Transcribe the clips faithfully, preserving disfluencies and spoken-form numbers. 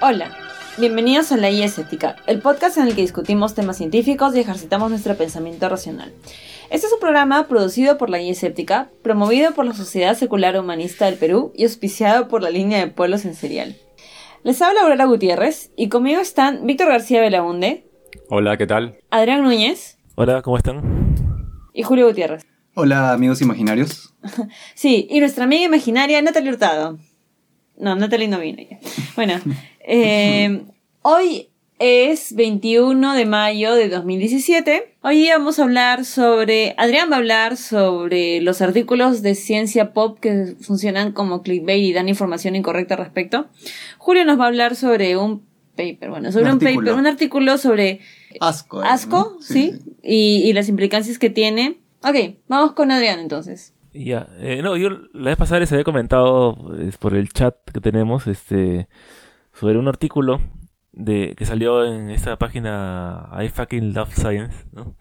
Hola, bienvenidos a La I es Ética, el podcast en el que discutimos temas científicos y ejercitamos nuestro pensamiento racional. Este es un programa producido por La I es Ética, promovido por la Sociedad Secular Humanista del Perú y auspiciado por la línea de Pueblos en Serial. Les habla Aurora Gutiérrez y conmigo están Víctor García Belaunde. Hola, ¿qué tal? Adrián Núñez. Hola, ¿cómo están? Y Julio Gutiérrez. Hola, amigos imaginarios. Sí, y nuestra amiga imaginaria Natalie Hurtado. No, Natalie no vino ya. Bueno, eh, hoy es veintiuno de mayo de dos mil diecisiete. Hoy día vamos a hablar sobre... Adrián va a hablar sobre los artículos de ciencia pop que funcionan como clickbait y dan información incorrecta al respecto. Julio nos va a hablar sobre un paper, bueno, sobre un, un paper, un artículo sobre... Asco. Eh, Asco, ¿no? sí, sí. sí. Y, y las implicancias que tiene. Ok, vamos con Adrián entonces. Ya, eh, no, yo la vez pasada les había comentado eh, por el chat que tenemos este sobre un artículo de que salió en esta página I Fucking Love Science, ¿no?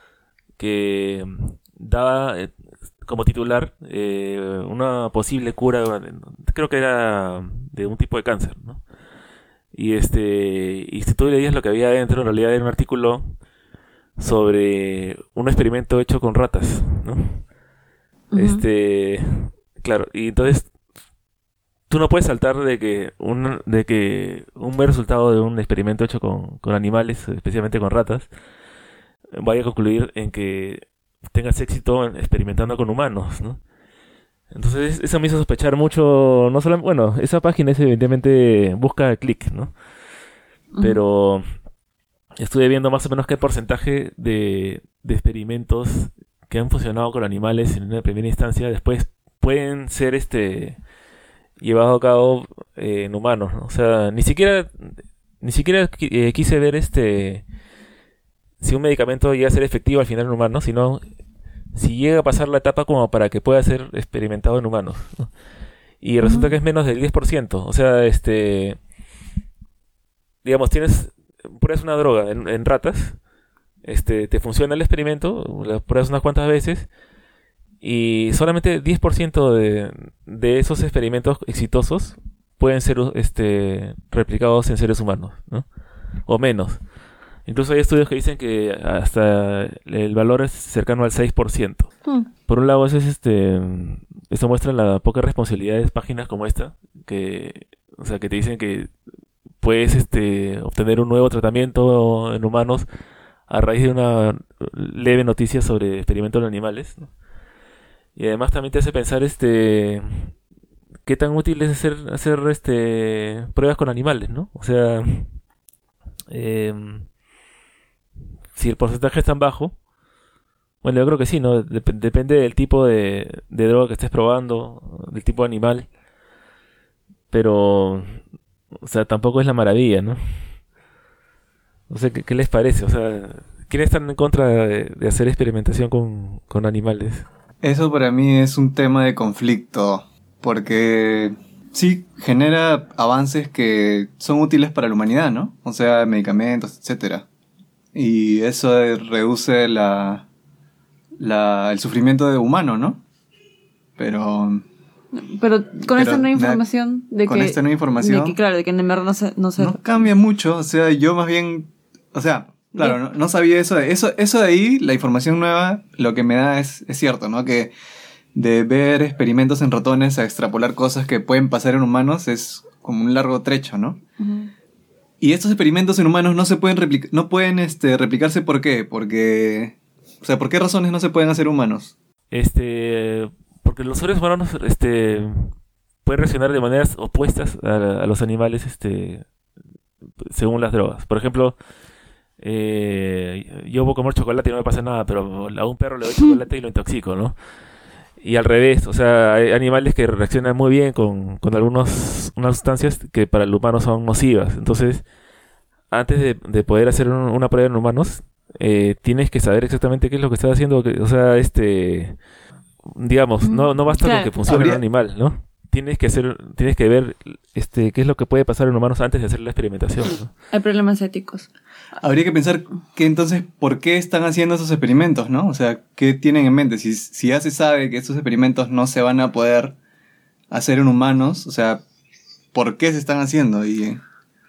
Que daba eh, como titular eh, una posible cura, creo que era de un tipo de cáncer, ¿no? Y este y si tú leías lo que había dentro, en realidad era un artículo sobre un experimento hecho con ratas, ¿no? Uh-huh. Este, claro, y entonces tú no puedes saltar de que un de que un buen resultado de un experimento hecho con, con animales, especialmente con ratas, vaya a concluir en que tengas éxito en experimentando con humanos, ¿no? Entonces eso me hizo sospechar mucho, no solo, bueno, esa página es evidentemente busca clic, ¿no? Uh-huh. Pero estuve viendo más o menos qué porcentaje de, de experimentos que han funcionado con animales en una primera instancia después pueden ser este llevados a cabo eh, en humanos, ¿no? O sea, ni siquiera ni siquiera eh, quise ver este si un medicamento llega a ser efectivo al final en humanos, sino si llega a pasar la etapa como para que pueda ser experimentado en humanos, ¿no? Y resulta uh-huh. que es menos del diez por ciento. O sea, este digamos, tienes pruebas una droga en, en ratas, este te funciona el experimento, la pruebas unas cuantas veces y solamente diez por ciento de, de esos experimentos exitosos pueden ser este replicados en seres humanos, ¿no? O menos. Incluso hay estudios que dicen que hasta el valor es cercano al seis por ciento. Hmm. Por un lado, eso es este eso muestra la poca responsabilidad de páginas como esta, que o sea, que te dicen que puedes este obtener un nuevo tratamiento en humanos a raíz de una leve noticia sobre experimentos en animales, ¿no? Y además también te hace pensar este qué tan útil es hacer hacer este pruebas con animales, ¿no? O sea, eh, si el porcentaje es tan bajo, bueno, yo creo que sí, ¿no? Dep- depende del tipo de, de droga que estés probando, del tipo de animal, pero o sea, tampoco es la maravilla, ¿no? No sé, ¿qué, qué les parece? O sea, ¿quiénes están en contra de, de hacer experimentación con, con animales? Eso para mí es un tema de conflicto, porque sí, genera avances que son útiles para la humanidad, ¿no? O sea, medicamentos, etcétera. Y eso reduce la, la el sufrimiento de humano, ¿no? Pero... Pero con pero esta nueva información de con que... esta nueva información... De que, claro, de que en el mercado no se... No, se... no cambia mucho, o sea, yo más bien... O sea, claro, no, no sabía eso de... Eso, eso de ahí, la información nueva, lo que me da es, es cierto, ¿no? Que de ver experimentos en ratones a extrapolar cosas que pueden pasar en humanos es como un largo trecho, ¿no? Uh-huh. Y estos experimentos en humanos no se pueden replicar... No pueden este, replicarse, ¿por qué? Porque... O sea, ¿por qué razones no se pueden hacer humanos? Este... Porque los seres humanos este, pueden reaccionar de maneras opuestas a, a los animales este, según las drogas. Por ejemplo, eh, yo puedo comer chocolate y no me pasa nada, pero a un perro le doy chocolate y lo intoxico, ¿no? Y al revés, o sea, hay animales que reaccionan muy bien con, con algunos, unas sustancias que para el humano son nocivas. Entonces, antes de, de poder hacer un, una prueba en humanos, eh, tienes que saber exactamente qué es lo que estás haciendo. Que, o sea, este... digamos, no, no basta claro. con que funcione ¿Habría? un animal, ¿no? Tienes que hacer, tienes que ver este qué es lo que puede pasar en humanos antes de hacer la experimentación, ¿no? Hay problemas éticos. Habría que pensar que entonces, ¿por qué están haciendo esos experimentos, no? O sea, ¿qué tienen en mente? Si, si ya se sabe que estos experimentos no se van a poder hacer en humanos, o sea, ¿por qué se están haciendo? Y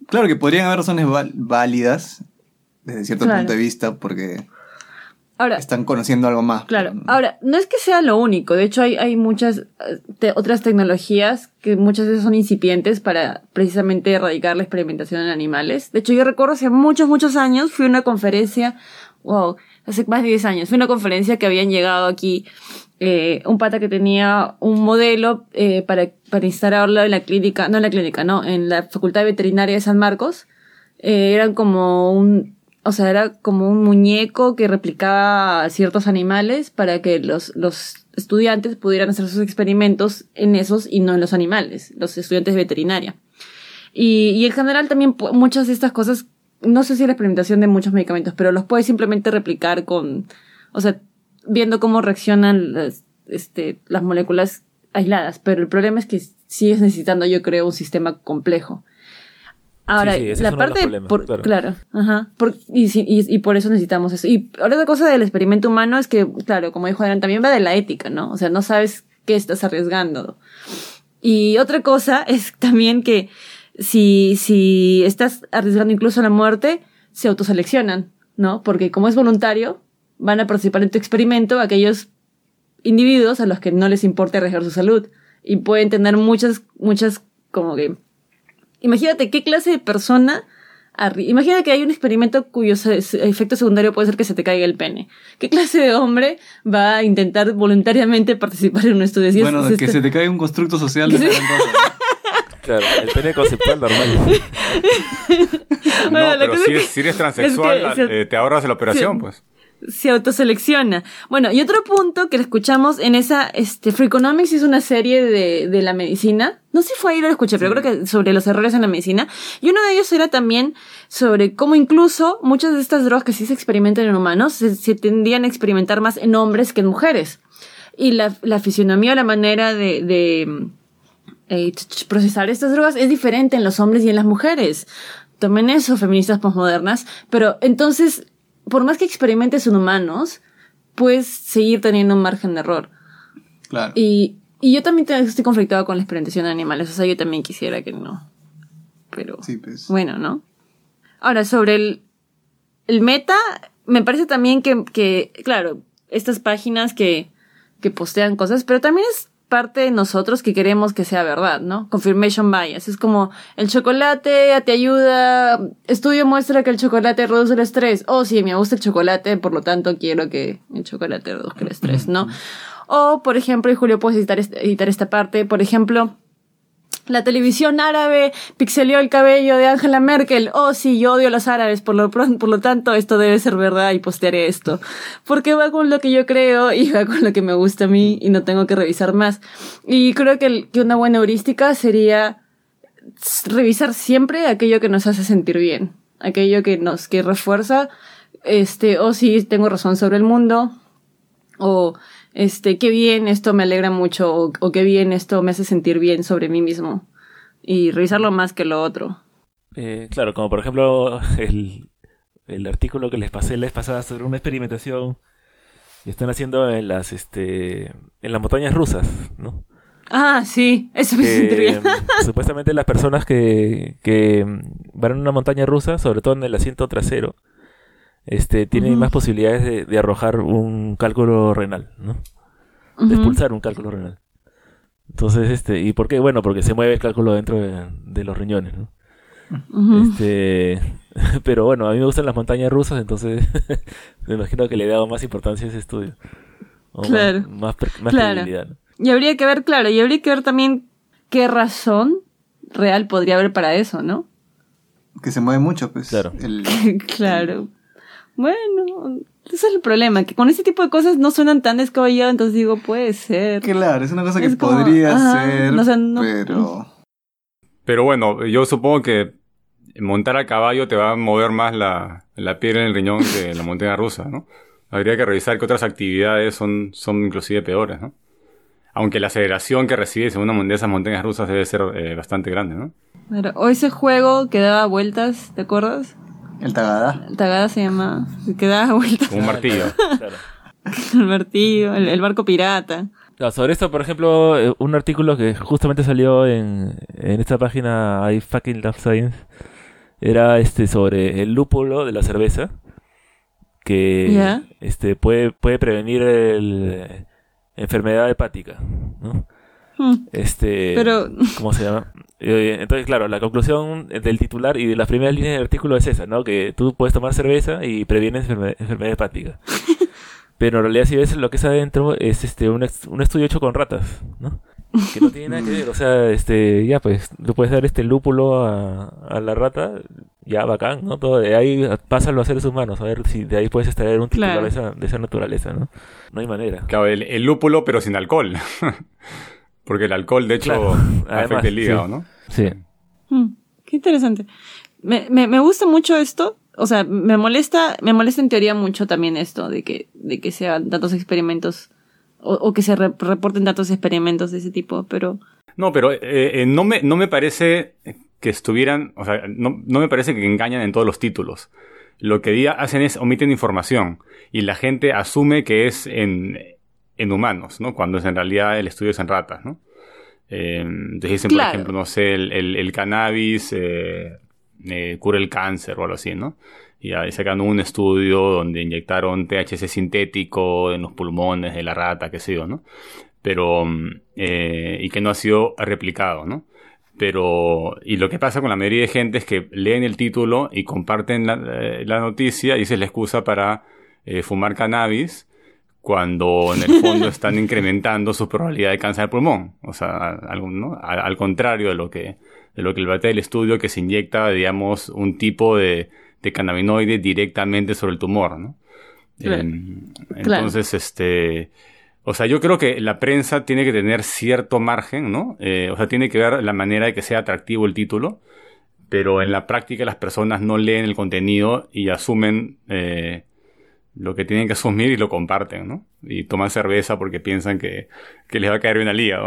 Claro que podrían haber razones val- válidas desde cierto Claro. punto de vista porque Ahora, están conociendo algo más. claro, pero- ahora, no es que sea lo único, de hecho hay, hay muchas eh, te- otras tecnologías que muchas veces son incipientes para precisamente erradicar la experimentación en animales. De hecho, yo recuerdo hace muchos, muchos años fui a una conferencia, wow, hace más de diez años, fui a una conferencia que habían llegado aquí eh, un pata que tenía un modelo eh, para, para instalarlo en la clínica, no en la clínica, no, en la Facultad Veterinaria de San Marcos. Eh, eran como un, o sea, era como un muñeco que replicaba ciertos animales para que los, los estudiantes pudieran hacer sus experimentos en esos y no en los animales, los estudiantes de veterinaria. Y, y en general también pu- muchas de estas cosas, no sé si la experimentación de muchos medicamentos, pero los puedes simplemente replicar con, o sea, viendo cómo reaccionan las, este, las moléculas aisladas. Pero el problema es que sigues necesitando, yo creo, un sistema complejo. Ahora, Sí, sí, ese la es uno de los parte, problemas, por, claro. claro, ajá, por, y, sí, y, y por eso necesitamos eso. Y ahora otra cosa del experimento humano es que, claro, como dijo Adrián, también va de la ética, ¿no? O sea, no sabes qué estás arriesgando. Y otra cosa es también que si, si estás arriesgando incluso la muerte, se autoseleccionan, ¿no? Porque como es voluntario, van a participar en tu experimento aquellos individuos a los que no les importa arriesgar su salud. Y pueden tener muchas, muchas, como que... Imagínate qué clase de persona... arri- Imagina que hay un experimento cuyo se- se- efecto secundario puede ser que se te caiga el pene. ¿Qué clase de hombre va a intentar voluntariamente participar en un estudio? Si es- Bueno, si que es- se te cae un constructo social de Que la se- gran cosa, ¿no? Claro, el pene conceptual normal. Bueno, la No, pero cosa si, es es- que- si eres transexual, es que se- eh, te ahorras la operación, se- pues. se autoselecciona. Bueno, y otro punto que lo escuchamos en esa, este, Freakonomics es una serie de, de la medicina. No sé si fue ahí lo escuché, pero creo que sobre los errores en la medicina. Y uno de ellos era también sobre cómo incluso muchas de estas drogas que sí se experimentan en humanos se, se tendían a experimentar más en hombres que en mujeres. Y la, la fisionomía o la manera de, de eh, ch- ch- procesar estas drogas es diferente en los hombres y en las mujeres. Tomen eso, feministas posmodernas. Pero entonces, por más que experimentes en humanos, puedes seguir teniendo un margen de error. Claro. Y, y yo también te- estoy conflictada con la experimentación de animales. O sea, yo también quisiera que no. Pero Sí, pues. bueno, ¿no? Ahora, sobre el, el meta, me parece también que, que, claro, estas páginas que, que postean cosas, pero también es parte de nosotros que queremos que sea verdad, ¿no? Confirmation bias. Es como, el chocolate te ayuda, estudio muestra que el chocolate reduce el estrés. Oh, sí, me gusta el chocolate, por lo tanto quiero que el chocolate reduzca el estrés, ¿no? O, por ejemplo, y Julio, puedes editar, este- editar esta parte, por ejemplo, la televisión árabe pixeleó el cabello de Angela Merkel. Oh, sí, yo odio a los árabes, por lo, pron- por lo tanto esto debe ser verdad y postearé esto. Porque va con lo que yo creo y va con lo que me gusta a mí y no tengo que revisar más. Y creo que, el- que una buena heurística sería s- revisar siempre aquello que nos hace sentir bien. Aquello que nos que refuerza, este, oh sí, tengo razón sobre el mundo. O, este, qué bien, esto me alegra mucho, o, o qué bien, esto me hace sentir bien sobre mí mismo. Y revisarlo más que lo otro. Eh, claro, como por ejemplo el, el artículo que les pasé la vez pasada sobre una experimentación que están haciendo en las este en las montañas rusas, ¿no? Ah, sí, eso me hace sentir Que, bien. supuestamente las personas que, que van en una montaña rusa, sobre todo en el asiento trasero, este tienen Ujú. más posibilidades de, de arrojar un cálculo renal, ¿no? De Ujú. expulsar un cálculo renal. Entonces, este, ¿y por qué? Bueno, porque se mueve el cálculo dentro de, de los riñones, ¿no? Ujú. Este, pero bueno, a mí me gustan las montañas rusas, entonces me imagino que le he dado más importancia a ese estudio. O Claro. Más, más, pre- más Claro. credibilidad, ¿no? Y habría que ver, claro, y habría que ver también qué razón real podría haber para eso, ¿no? Que se mueve mucho, pues. Claro. El, Claro. Bueno, ese es el problema, que con ese tipo de cosas no suenan tan descabelladas, entonces digo, puede ser. claro, es una cosa que Es como, podría ajá, ser, no sé, no- pero... Pero bueno, yo supongo que montar a caballo te va a mover más la, la piel en el riñón que la montaña rusa, ¿no? Habría que revisar qué otras actividades son, son inclusive peores, ¿no? Aunque la aceleración que recibes en una de esas montañas rusas debe ser eh, bastante grande, ¿no? Pero, o ese juego que daba vueltas, ¿te acuerdas? El tagada. El Tagada se llama, que daba vueltas. Como un martillo. Claro. El martillo, el, el barco pirata. Claro, sobre esto, por ejemplo, eh, un artículo que justamente salió en, en esta página I Fucking Love Science Era este sobre el lúpulo de la cerveza, que ¿Ya? este puede, puede prevenir el, enfermedad hepática, ¿no? Hmm. Este, Pero- ¿cómo se llama? Eh, Entonces, claro, la conclusión del titular y de las primeras líneas del artículo es esa, ¿no? Que tú puedes tomar cerveza y previenes enferme- enfermedad hepática. Pero en realidad, si ves lo que es adentro, es este un, ex- un estudio hecho con ratas, ¿no? Que no tiene nada que ver, o sea, este, ya pues, tú puedes dar este lúpulo a, a la rata, ya bacán, ¿no? Todo de ahí, pásalo a seres humanos, a ver si de ahí puedes extraer un titular Claro. de, esa, de esa naturaleza, ¿no? No hay manera. Claro, el, el lúpulo, pero sin alcohol. Porque el alcohol, de hecho, Claro, afecta además, el hígado, sí. ¿no? Sí. Hmm, qué interesante. Me, me, me gusta mucho esto. O sea, me molesta, me molesta en teoría mucho también esto de que, de que sean tantos experimentos o, o que se re- reporten tantos experimentos de ese tipo, pero No, pero eh, eh, no, me, no me parece que estuvieran, o sea, no, no me parece que engañan en todos los títulos. Lo que día hacen es omiten información y la gente asume que es en, en humanos, ¿no? Cuando es en realidad el estudio es en ratas, ¿no? Eh, entonces dicen, Claro. por ejemplo, no sé, el, el, el cannabis eh, eh, cura el cáncer o algo así, ¿no? Y ahí sacan un estudio donde inyectaron T H C sintético en los pulmones de la rata, qué sé yo, ¿no? Pero, mm, eh, y que no ha sido replicado, ¿no? Pero, y lo que pasa con la mayoría de gente es que leen el título y comparten la, eh, la noticia y esa es la excusa para eh, fumar cannabis cuando en el fondo están incrementando su probabilidad de cáncer de pulmón. O sea, algo, ¿no? Al, al contrario de lo que, de lo que plantea el estudio, que se inyecta, digamos, un tipo de, de cannabinoide directamente sobre el tumor, ¿no? Claro. Eh, Claro. entonces, este... O sea, yo creo que la prensa tiene que tener cierto margen, ¿no? Eh, o sea, tiene que ver la manera de que sea atractivo el título, pero en la práctica las personas no leen el contenido y asumen eh, lo que tienen que asumir y lo comparten, ¿no? Y toman cerveza porque piensan que, que les va a caer bien al hígado.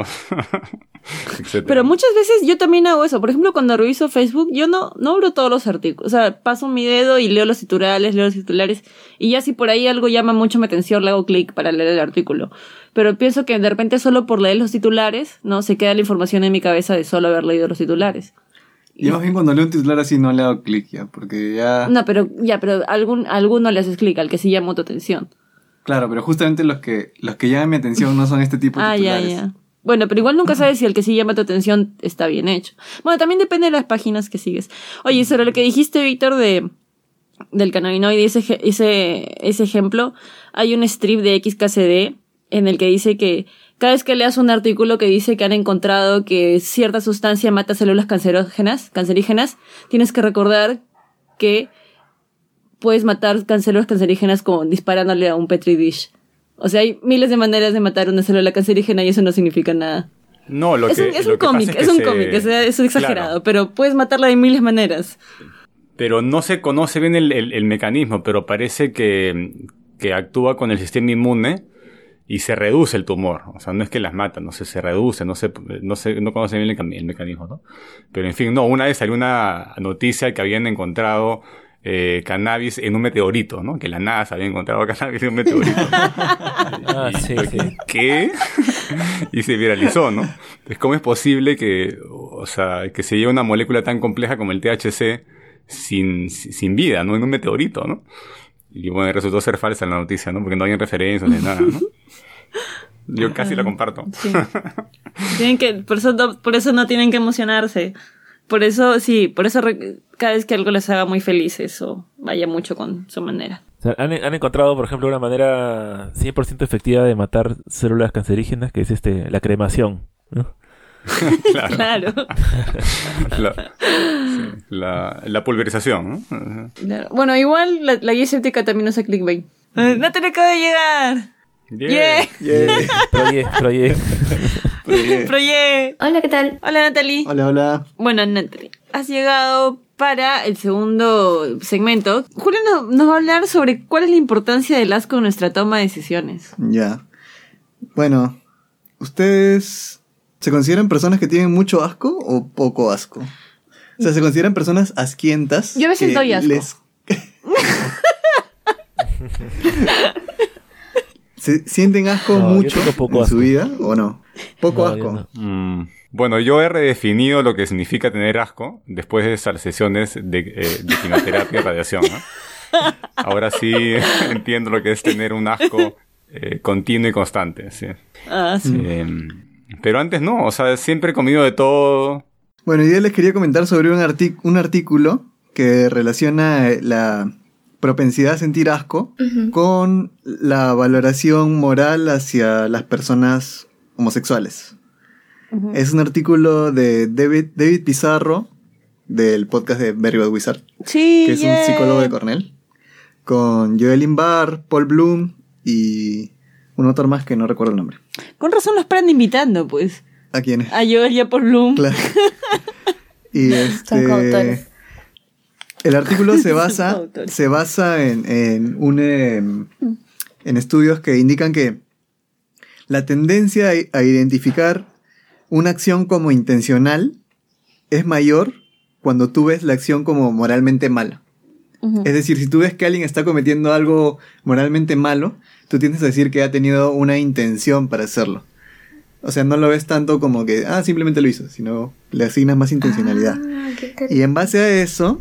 etcétera. Pero muchas veces yo también hago eso. Por ejemplo, cuando reviso Facebook, yo no, no abro todos los artículos. O sea, paso mi dedo y leo los titulares, leo los titulares. Y ya si por ahí algo llama mucho mi atención, le hago clic para leer el artículo. Pero pienso que de repente solo por leer los titulares, ¿no? Se queda la información en mi cabeza de solo haber leído los titulares. Yo más bien cuando leo un titular así no le hago clic ya, porque ya... No, pero ya, pero algún, alguno le haces clic, al que sí llamó tu atención. Claro, pero justamente los que, los que llaman mi atención no son este tipo de Ah, ya, titulares. ya. Bueno, pero igual nunca sabes si el que sí llama tu atención está bien hecho. Bueno, también depende de las páginas que sigues. Oye, sobre lo que dijiste, Víctor, de del cannabinoide, ese, ej- ese, ese ejemplo, hay un strip de X K C D en el que dice que cada vez que leas un artículo que dice que han encontrado que cierta sustancia mata células cancerógenas, cancerígenas, tienes que recordar que puedes matar células cancerígenas como disparándole a un petri dish. O sea, hay miles de maneras de matar una célula cancerígena y eso no significa nada. No, lo es que un, es lo un que pasa cómic, es, que es un se- cómic, o sea, es exagerado, Claro. pero puedes matarla de miles de maneras. Pero no se conoce bien el, el- el mecanismo, pero parece que, que actúa con el sistema inmune y se reduce el tumor. O sea, no es que las mata, no sé, se reduce, no sé, no sé, no conoce bien el, cam- el mecanismo, ¿no? Pero en fin, no, una vez salió una noticia que habían encontrado eh, cannabis en un meteorito, ¿no? Que la NASA había encontrado cannabis en un meteorito. Ah, Y- sí, sí. ¿Qué? Y se viralizó, ¿no? Entonces, ¿cómo es posible que, o sea, que se lleve una molécula tan compleja como el T H C sin, sin vida, ¿no? En un meteorito, ¿no? Y bueno, resultó ser falsa la noticia, ¿no? Porque no hay referencias ni nada, ¿no? Yo casi la comparto. Sí. Tienen que, por eso, no, por eso no tienen que emocionarse. Por eso, sí, por eso re- cada vez que algo les haga muy felices o vaya mucho con su manera. O sea, han, han encontrado, por ejemplo, una manera cien por ciento efectiva de matar células cancerígenas, que es este la cremación, ¿no? Claro. Claro. La, sí, la, la pulverización, ¿no? Ajá. Claro. Bueno, igual la, la guía escéptica también usa clickbait. Eh, no te le acaba de llegar. Yeah. Yeah. Proye, proye. Proye. Hola, ¿qué tal? Hola, Natalie. Hola, hola. Bueno, Natalie, has llegado para el segundo segmento. Julio nos, nos va a hablar sobre cuál es la importancia del asco en nuestra toma de decisiones. Ya. Bueno, ¿ustedes se consideran personas que tienen mucho asco o poco asco? O sea, ¿se consideran personas asquientas? Yo a veces que doy asco. les- ¿Se sienten asco No, yo mucho tengo poco en asco. su vida o no? Poco No, yo asco. no. Mm, bueno, yo he redefinido lo que significa tener asco después de esas sesiones de, eh, de quimioterapia y radiación, ¿no? Ahora sí entiendo lo que es tener un asco eh, continuo y constante, sí. Ah, sí. Eh, pero antes no, o sea, siempre he comido de todo. Bueno, yo les quería comentar sobre un, artic- un artículo que relaciona eh, la propensidad a sentir asco Ujú. con la valoración moral hacia las personas homosexuales. Ujú. Es un artículo de David, David Pizarro, del podcast de Very Bad Wizard, Sí, que es yeah. un psicólogo de Cornell, con Joelyn Barr, Paul Bloom y un autor más que no recuerdo el nombre. Con razón los paran invitando, pues. ¿A quién es? A Joel y a Paul Bloom. Claro. Y Son este... coautores. El artículo se Son basa, coautores. se basa en, en, un, em, en estudios que indican que la tendencia a, a identificar una acción como intencional es mayor cuando tú ves la acción como moralmente mala. Ujú. Es decir, si tú ves que alguien está cometiendo algo moralmente malo, tú tiendes a decir que ha tenido una intención para hacerlo. O sea, no lo ves tanto como que, ah, simplemente lo hizo, sino le asignas más intencionalidad. Ah, qué interesante. Y en base a eso,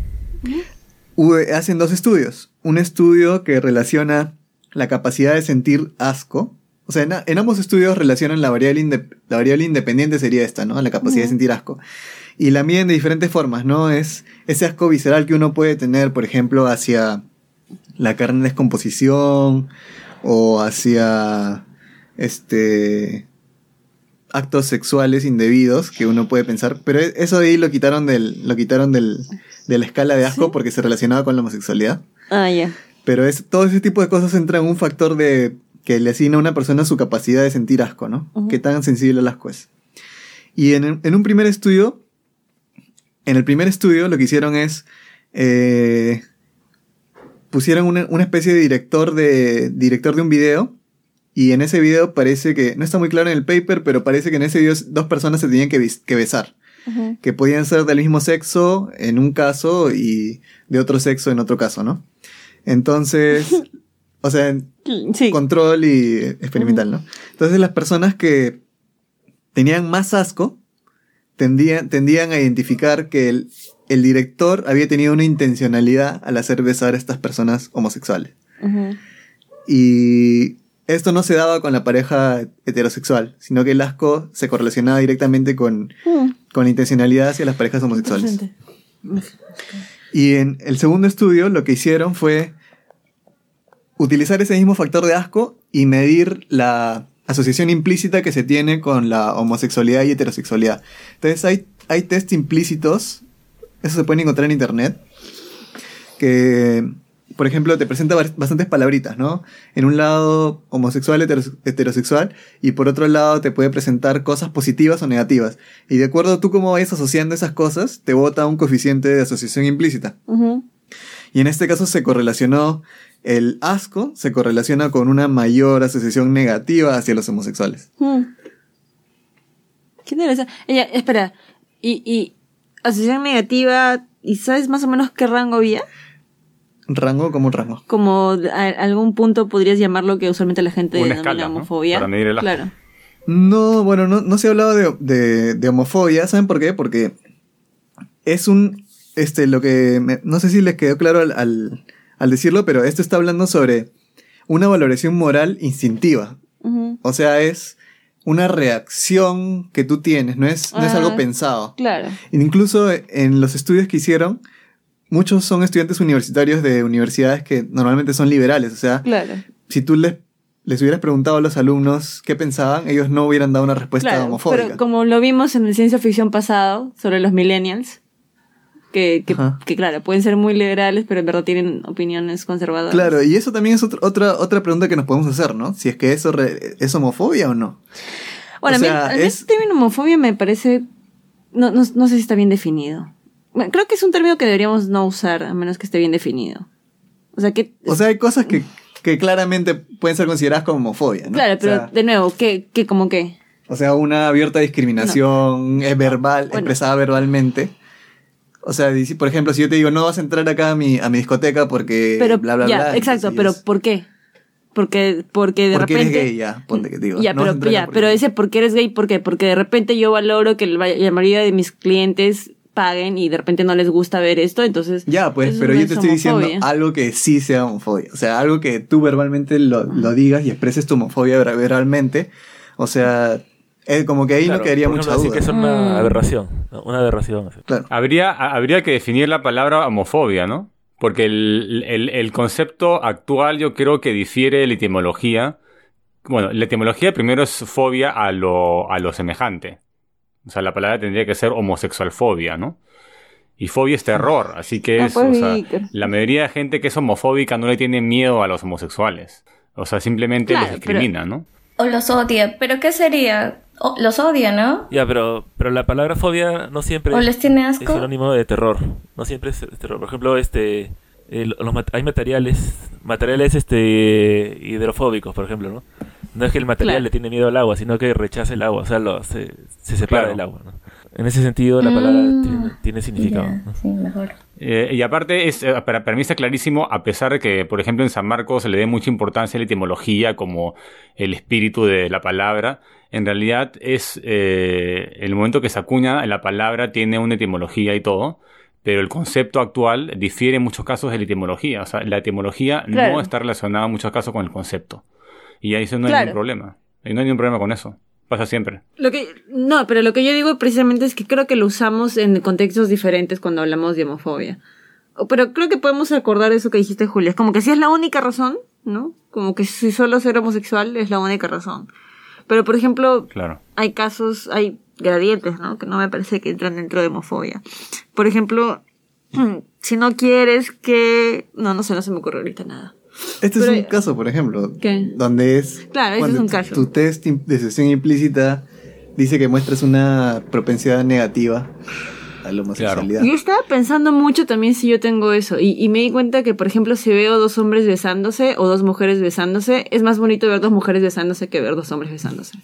hu- hacen dos estudios. Un estudio que relaciona la capacidad de sentir asco. O sea, en, a- en ambos estudios relacionan la variable, inde- la variable independiente sería esta, ¿no? La capacidad de sentir asco. Y la miden de diferentes formas, ¿no? Es ese asco visceral que uno puede tener, por ejemplo, hacia la carne en descomposición o hacia este actos sexuales indebidos que uno puede pensar, pero e- eso de ahí lo quitaron del lo quitaron del de la escala de asco ¿Sí? porque se relacionaba con la homosexualidad. Ah, ya. Pero es, todo ese tipo de cosas entra en un factor de que le asigna a una persona su capacidad de sentir asco, ¿no? Ujú. Qué tan sensible al asco es. Y en, en un primer estudio, en el primer estudio lo que hicieron es, eh, pusieron una, una especie de director de, director de un video, y en ese video parece que, no está muy claro en el paper, pero parece que en ese video dos personas se tenían que, bis- que besar, Ujú. que podían ser del mismo sexo en un caso y de otro sexo en otro caso, ¿no? Entonces, o sea, Sí. control y experimental, ¿no? Entonces las personas que tenían más asco tendían, tendían a identificar que el, el director había tenido una intencionalidad al hacer besar a estas personas homosexuales. Ujú. Y esto no se daba con la pareja heterosexual, sino que el asco se correlacionaba directamente con, Mm. con la intencionalidad hacia las parejas homosexuales. Interesante. Y en el segundo estudio lo que hicieron fue utilizar ese mismo factor de asco y medir la asociación implícita que se tiene con la homosexualidad y heterosexualidad. Entonces hay, hay test implícitos, eso se puede encontrar en internet, que, por ejemplo, te presenta bar- bastantes palabritas, ¿no? En un lado homosexual, heteros- heterosexual, y por otro lado te puede presentar cosas positivas o negativas. Y de acuerdo a tú cómo vayas asociando esas cosas, te bota un coeficiente de asociación implícita. Ujú. Y en este caso se correlacionó, el asco se correlaciona con una mayor asociación negativa hacia los homosexuales. Mm. Qué interesante. Ella, espera, y, y asociación negativa, ¿y sabes más o menos qué rango había? ¿Rango como un rango? Como a, algún punto podrías llamarlo que usualmente la gente Una denomina escala, ¿no? homofobia. Para medir el asco. Claro. No, bueno, no, no se ha hablado de, de, de homofobia. ¿Saben por qué? Porque es un... Este, lo que... me- no sé si les quedó claro al, al, al decirlo, pero esto está hablando sobre una valoración moral instintiva. Ujú. O sea, es una reacción que tú tienes, no es, no es Ah. algo pensado. Claro. Incluso en los estudios que hicieron, muchos son estudiantes universitarios de universidades que normalmente son liberales. O sea, Claro. si tú les, les hubieras preguntado a los alumnos qué pensaban, ellos no hubieran dado una respuesta Claro, homofóbica. pero como lo vimos en el ciencia ficción pasado sobre los millennials, que, que, Ajá. que claro, pueden ser muy liberales, pero en verdad tienen opiniones conservadoras. Claro, y eso también es otro- otra, otra pregunta que nos podemos hacer, ¿no? Si es que eso re- es homofobia o no. Bueno, o a mí, sea, a mí es- el término homofobia me parece... No, no, no sé si está bien definido. Bueno, creo que es un término que deberíamos no usar, a menos que esté bien definido. O sea, que... O sea, hay cosas que, que claramente pueden ser consideradas como homofobia, ¿no? claro, pero O sea, de nuevo, ¿qué, qué, como qué? o sea, una abierta discriminación es verbal, Bueno. expresada verbalmente. O sea, si- por ejemplo, si yo te digo, no vas a entrar acá a mi, a mi discoteca porque Pero, bla, bla, ya, bla. exacto, entonces pero es- ¿por qué? Porque, porque de porque repente... eres gay, ya, ponte que digo. Ya, No vas a pero, entrar ya, por pero qué. ese porque eres gay, ¿por qué? Porque de repente yo valoro que la la mayoría de mis clientes paguen y de repente no les gusta ver esto, entonces... Ya, pues, eso pero no yo es te estoy diciendo homofobia. algo que sí sea homofobia. O sea, algo que tú verbalmente lo, lo digas y expreses tu homofobia ver- verbalmente. O sea, es como que ahí Claro, no quedaría por mucha ejemplo, duda. decir que es Mm. una aberración, ¿no? Una aberración. así. Claro. Habría, a- habría que definir la palabra homofobia, ¿no? Porque el, el, el concepto actual yo creo que difiere de la etimología. Bueno, la etimología primero es fobia a lo, a lo semejante. O sea, la palabra tendría que ser homosexualfobia, ¿no? Y fobia es terror, así que Ah, es, pues, o sea, Víctor. la mayoría de gente que es homofóbica no le tiene miedo a los homosexuales. O sea, simplemente Claro, los pero- discrimina, ¿no? O los odia. ¿Pero qué sería? O- los odia, ¿no? Ya, pero, pero la palabra fobia no siempre ¿O les tiene es asco? sinónimo de terror. No siempre es terror. Por ejemplo, este, el- los, mat- hay materiales, materiales este, hidrofóbicos, por ejemplo, ¿no? No es que el material Claro. le tiene miedo al agua, sino que rechaza el agua, o sea, lo, se, se separa Claro. del agua, ¿no? En ese sentido, la palabra Mm. tiene, tiene significado. Ya, ¿no? sí, mejor. Eh, y aparte, es, eh, para, para mí está clarísimo, a pesar de que, por ejemplo, en San Marcos se le dé mucha importancia a la etimología como el espíritu de la palabra, en realidad es eh, el momento que se acuña la palabra tiene una etimología y todo, pero el concepto actual difiere en muchos casos de la etimología. O sea, la etimología Claro. no está relacionada en muchos casos con el concepto. Y ahí eso no hay Claro. ningún problema. Y no hay ningún problema con eso. Pasa siempre. Lo que, no, pero lo que yo digo precisamente es que creo que lo usamos en contextos diferentes cuando hablamos de homofobia. O- Pero creo que podemos acordar eso que dijiste, Julia. Es como que si es la única razón, ¿no? Como que si solo ser homosexual es la única razón. Pero, por ejemplo, Claro. hay casos, hay gradientes, ¿no? Que no me parece que entran dentro de homofobia. Por ejemplo, si no quieres que... No, no sé, no se me ocurre ahorita nada. Este Pero- es un caso, por ejemplo, ¿Qué? donde es... Claro, ese cuando es un tu- caso. Tu test im- de sesión implícita dice que muestras una propensidad negativa a la homosexualidad. Yo estaba pensando mucho también si yo tengo eso y, y me di cuenta que, por ejemplo, si veo dos hombres besándose o dos mujeres besándose, es más bonito ver dos mujeres besándose que ver dos hombres besándose.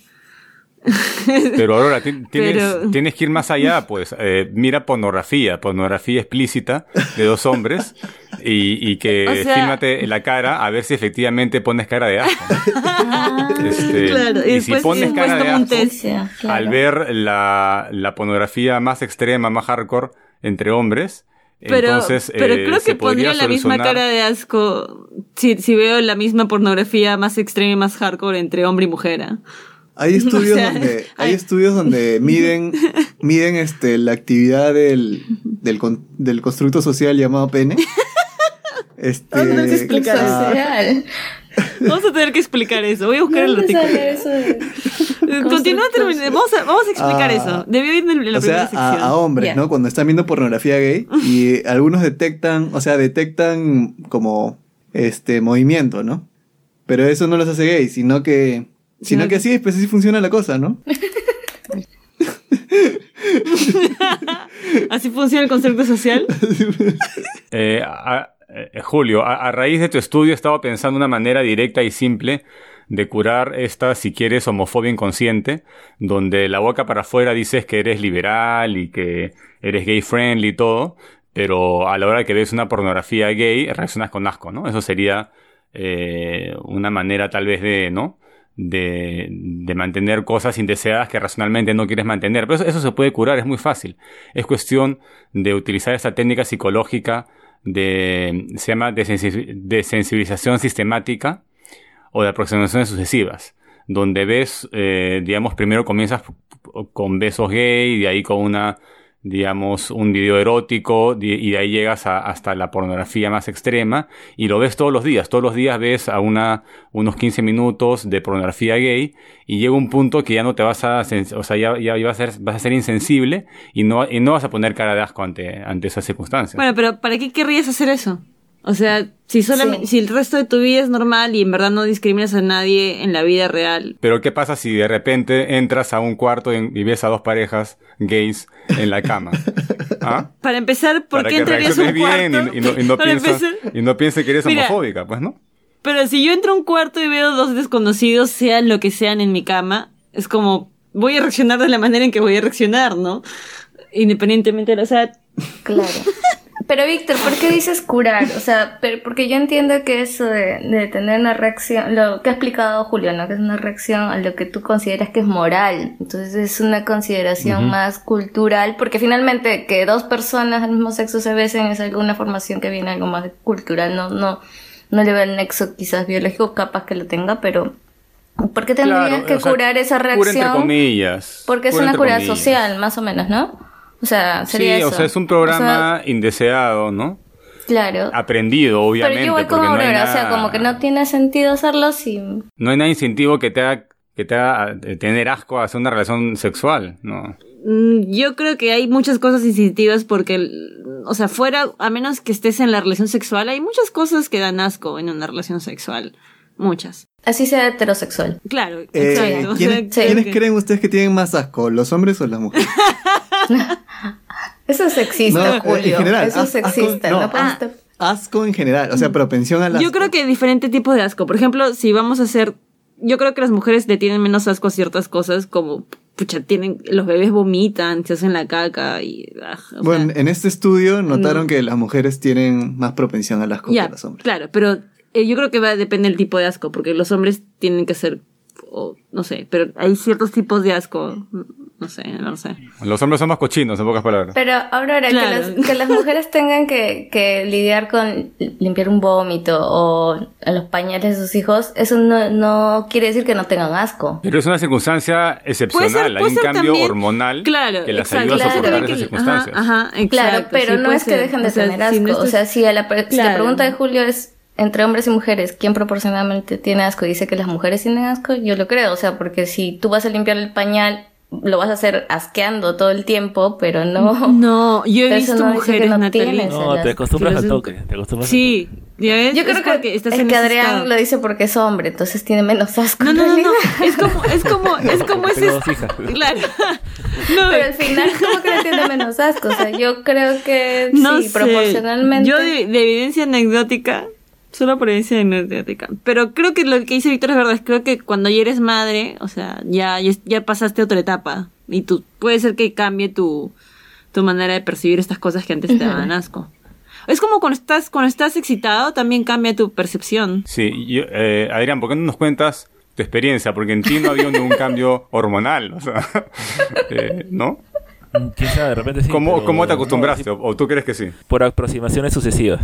Pero Aurora, ti- tienes, Pero- tienes que ir más allá, pues. Eh, mira pornografía, pornografía explícita de dos hombres y, y que O sea- fílmate la cara a ver si efectivamente pones cara de asco. Este, Claro, y y si después- pones y después cara de toma un asco, test. Sí, claro. al ver la, la pornografía más extrema, más hardcore entre hombres, Pero, entonces pero eh, creo se que pondría podría la misma solucionar- cara de asco si, si veo la misma pornografía más extrema y más hardcore entre hombre y mujer. ¿eh? Hay estudios O sea, donde hay hay- estudios donde miden miden este la actividad del del, con- del constructo social llamado pene. Este, ¿Dónde se explica eso? ah, Social. Vamos a tener que explicar eso. Voy a buscar el ¿Dónde artículo. sale eso de- Continúa, constructos? termina- vamos a, vamos a explicar Ah, eso. Debió ir en la o sea, primera a, sección. a hombres, Ya. ¿no? Cuando están viendo pornografía gay y algunos detectan, o sea, detectan como este movimiento, ¿no? Pero eso no los hace gay, sino que sino Sino que que- sí, pues así funciona la cosa, ¿no? Así funciona el constructo social. Eh, a- eh, Julio, a, a raíz de tu estudio he estado pensando una manera directa y simple de curar esta, si quieres, homofobia inconsciente, donde la boca para afuera dices que eres liberal y que eres gay friendly y todo, pero a la hora que ves una pornografía gay reaccionas con asco, ¿no? Eso sería eh, una manera tal vez de, ¿no? De, de mantener cosas indeseadas que racionalmente no quieres mantener. Pero eso, eso se puede curar, es muy fácil. Es cuestión de utilizar esta técnica psicológica de, se llama desensi- desensibilización sistemática o de aproximaciones sucesivas, donde ves, eh, digamos, primero comienzas con besos gay, de ahí con una, digamos, un video erótico, di- y de ahí llegas a- hasta la pornografía más extrema, y lo ves todos los días. Todos los días ves a una, unos quince minutos de pornografía gay, y llega un punto que ya no te vas a, sens- o sea, ya, ya vas a ser, vas a ser insensible, y no, y no vas a poner cara de asco ante, ante esas circunstancias. Bueno, pero ¿para qué querrías hacer eso? O sea, si solamente, Sí. si el resto de tu vida es normal y en verdad no discriminas a nadie en la vida real. Pero ¿qué pasa si de repente entras a un cuarto y y ves a dos parejas gays en la cama? ¿Ah? Para empezar, ¿por Para qué que entrarías a un reacciones cuarto? bien y, y no, y no Para piensas, empezar- y no pienses que eres Mira. homofóbica, pues, ¿no? Pero si yo entro a un cuarto y veo dos desconocidos, sean lo que sean en mi cama, es como, voy a reaccionar de la manera en que voy a reaccionar, ¿no? Independientemente de, o sea, Claro. Pero Víctor, ¿por qué dices curar? O sea, pero, porque yo entiendo que eso de, de tener una reacción, lo que ha explicado Julio, ¿no? Que es una reacción a lo que tú consideras que es moral. Entonces es una consideración uh-huh. más cultural, porque finalmente que dos personas del mismo sexo se besen es alguna formación que viene algo más cultural, no, no, no le veo el nexo quizás biológico, capaz que lo tenga, pero ¿por qué tendrías claro, que o sea, curar esa reacción? Cura entre comillas. Porque es cura una cura comillas. social, más o menos, ¿no? O sea, sería sí, eso. o sea, es un programa o sea, indeseado, ¿no? Claro. Aprendido, obviamente. Pero yo voy con Aurora, no nada... o sea, como que no tiene sentido hacerlo si... No hay nada incentivo que te haga, que te haga tener asco a hacer una relación sexual, ¿no? Yo creo que hay muchas cosas incentivas porque, o sea, fuera, a menos que estés en la relación sexual, hay muchas cosas que dan asco en una relación sexual. Muchas. Así sea heterosexual. Claro, eh, exacto. ¿quiénes, o sea, ¿quiénes que... creen ustedes que tienen más asco, los hombres o las mujeres? Eso es sexista, no, Julio. En general, Eso es asco, sexista. no, No puedes ah, estar... asco en general, o sea, propensión al asco. Yo creo que hay diferentes tipos de asco. Por ejemplo, si vamos a hacer... Yo creo que las mujeres le tienen menos asco a ciertas cosas, como... Pucha, tienen... Los bebés vomitan, se hacen la caca y... Ah, o bueno, sea, en este estudio notaron no. que las mujeres tienen más propensión al asco ya, que los hombres. Claro, pero eh, yo creo que va a depender del tipo de asco, porque los hombres tienen que ser... O, no sé, pero hay ciertos tipos de asco... No sé, no sé. Los hombres son más cochinos, en pocas palabras. Pero Aurora, Claro. que, las, que las mujeres tengan que, que lidiar con limpiar un vómito o a los pañales de sus hijos, eso no, no quiere decir que no tengan asco. Pero es una circunstancia excepcional. Puede ser- Hay puede un ser cambio también- hormonal claro, que las exacto. ayuda a Claro. soportar Que- esas circunstancias. Ajá, ajá, exacto. Claro, pero sí, no puede es que ser. dejen de O sea, tener si asco. no estás- O sea, si, a la, pre- si la Claro. pregunta de Julio es entre hombres y mujeres, ¿quién proporcionalmente tiene asco? Dice que las mujeres tienen asco, yo lo creo. O sea, porque si tú vas a limpiar el pañal, lo vas a hacer asqueando todo el tiempo, pero no... No, yo he Eso visto no dice mujeres, que no Natalie. tienes. No, te acostumbras Que al lo toque. Te acostumbras Sí, ya ves. Yo Es creo que, porque estás es en que ese Adrián estado. lo dice porque es hombre, entonces tiene menos asco. No, en no, no, no. realidad. Es como, es como, es como ese. Tengo dos hijas. Claro. No, Pero al final, ¿cómo que le tiene menos asco? O sea, yo creo que no sí, sé. proporcionalmente. Yo de, de evidencia anecdótica, solo por evidencia anecdótica. Pero creo que lo que dice Víctor es verdad. Creo que cuando ya eres madre, o sea, ya, ya, ya pasaste a otra etapa. Y tú, puede ser que cambie tu, tu manera de percibir estas cosas que antes te daban asco. Es como cuando estás, cuando estás excitado, también cambia tu percepción. Sí, yo, eh, Adrián, ¿por qué no nos cuentas tu experiencia? Porque en ti no había ningún cambio hormonal, o sea, eh, ¿no? ¿Quién sabe? De repente sí. ¿Cómo, pero- ¿Cómo te acostumbraste? ¿O, o tú crees que sí? Por aproximaciones sucesivas.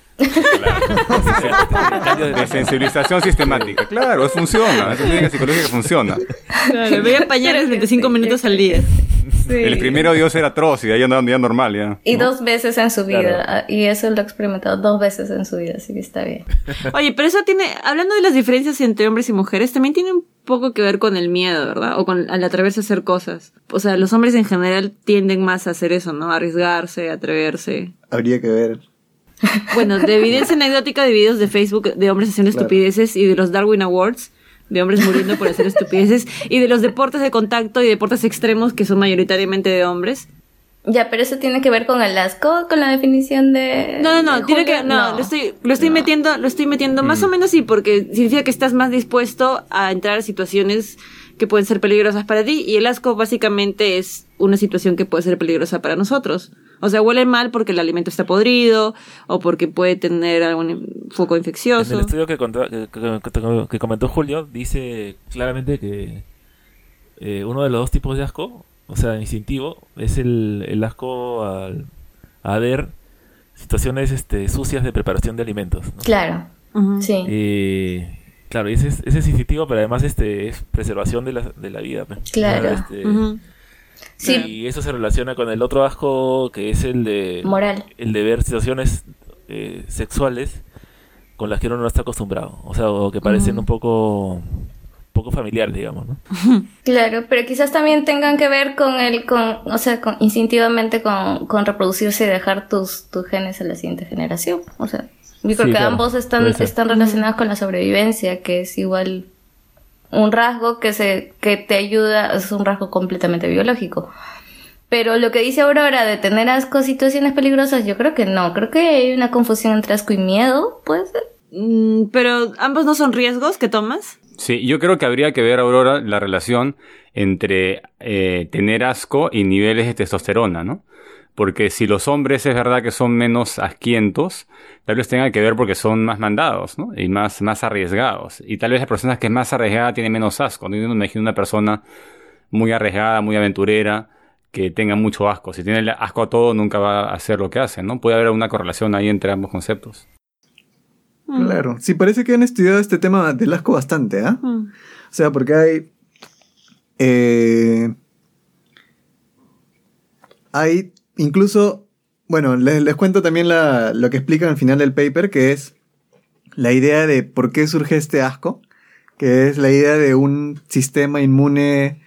Cambios De sensibilización sistemática. Claro, funciona. Es una técnica psicológica que funciona. Claro, veía pañales veinticinco minutos al día. Sí. El primero Dios era atroz y de ahí andaban ya normal, ya. Y ¿no? dos veces en su vida. Claro. ah, Y eso lo he experimentado dos veces en su vida, así que está bien. Oye, pero eso tiene, hablando de las diferencias entre hombres y mujeres, también tiene un poco que ver con el miedo, ¿verdad? O con al atreverse a hacer cosas. O sea, los hombres en general tienden más a hacer eso, ¿no? A arriesgarse, a atreverse. Habría que ver. Bueno, de evidencia anecdótica de videos de Facebook de hombres haciendo Claro. estupideces y de los Darwin Awards de hombres muriendo por hacer estupideces y de los deportes de contacto y deportes extremos que son mayoritariamente de hombres. Ya, pero eso tiene que ver con el asco, con la definición de. No, no, no, de tiene Julio? que, no, lo estoy, lo estoy metiendo, lo estoy metiendo más o menos sí, porque significa que estás más dispuesto a entrar a situaciones que pueden ser peligrosas para ti, y el asco básicamente es una situación que puede ser peligrosa para nosotros. O sea, huele mal porque el alimento está podrido, o porque puede tener algún foco En infeccioso. el estudio que, contra- que, que- que- que comentó Julio, dice claramente que eh, uno de los dos tipos de asco, o sea, instintivo, es el, el asco al, a ver situaciones este, sucias de preparación de alimentos, ¿no? Claro, Ujú. sí. Eh, claro, y ese es, ese es instintivo, pero además este es preservación de la, de la vida. pues. Claro. Este, Ujú. Sí. Y eso se relaciona con el otro asco, que es el de Moral. el de ver situaciones eh, sexuales con las que uno no está acostumbrado, o sea, o que parecen un poco poco familiares, digamos, ¿no? Claro, pero quizás también tengan que ver con el, con, o sea, con, instintivamente con, con reproducirse y dejar tus, tus genes a la siguiente generación. O sea, yo creo Sí, que claro, ambos están, puede ser. están relacionados con la sobrevivencia, que es igual un rasgo que se, que te ayuda, es un rasgo completamente biológico. Pero lo que dice Aurora de tener asco a situaciones peligrosas, yo creo que no. Creo que hay una confusión entre asco y miedo, ¿puede ser? Mm, pero ambos no son riesgos que tomas. Sí, yo creo que habría que ver, Aurora, la relación entre eh, tener asco y niveles de testosterona, ¿no? Porque si los hombres es verdad que son menos asquientos, tal vez tenga que ver porque son más mandados, ¿no? Y más, más arriesgados. Y tal vez la persona que es más arriesgada tiene menos asco, ¿no? Yo me imagino una persona muy arriesgada, muy aventurera, que tenga mucho asco. Si tiene asco a todo, nunca va a hacer lo que hace, ¿no? Puede haber una correlación ahí entre ambos conceptos. Claro. Sí, parece que han estudiado este tema del asco bastante, ¿ah? ¿eh? Mm. O sea, porque hay... Eh, hay incluso... Bueno, les, les cuento también la, lo que explican al final del paper, que es la idea de por qué surge este asco, que es la idea de un sistema inmune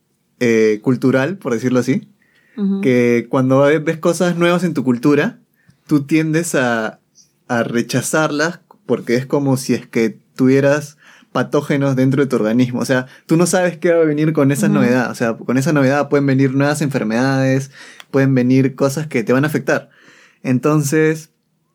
eh, cultural, por decirlo así, uh-huh. que cuando ves cosas nuevas en tu cultura, tú tiendes a, a rechazarlas porque es como si es que tuvieras patógenos dentro de tu organismo. O sea, tú no sabes qué va a venir con esa uh-huh. novedad. O sea, con esa novedad pueden venir nuevas enfermedades, pueden venir cosas que te van a afectar. Entonces,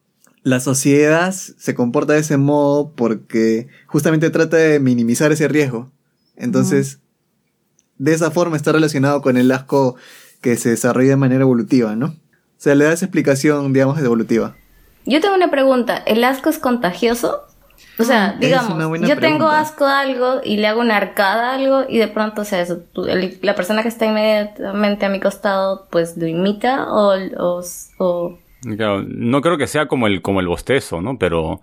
la sociedad se comporta de ese modo porque justamente trata de minimizar ese riesgo. Entonces, uh-huh. de esa forma está relacionado con el asco que se desarrolla de manera evolutiva, ¿no? O sea, le da esa explicación, digamos, evolutiva. Yo tengo una pregunta. ¿El asco es contagioso? O sea, digamos, yo pregunta. tengo asco a algo y le hago una arcada a algo y de pronto, o sea, eso, tú, el, la persona que está inmediatamente a mi costado, pues, lo imita o... o, o... Claro, no creo que sea como el, como el bostezo, ¿no? Pero,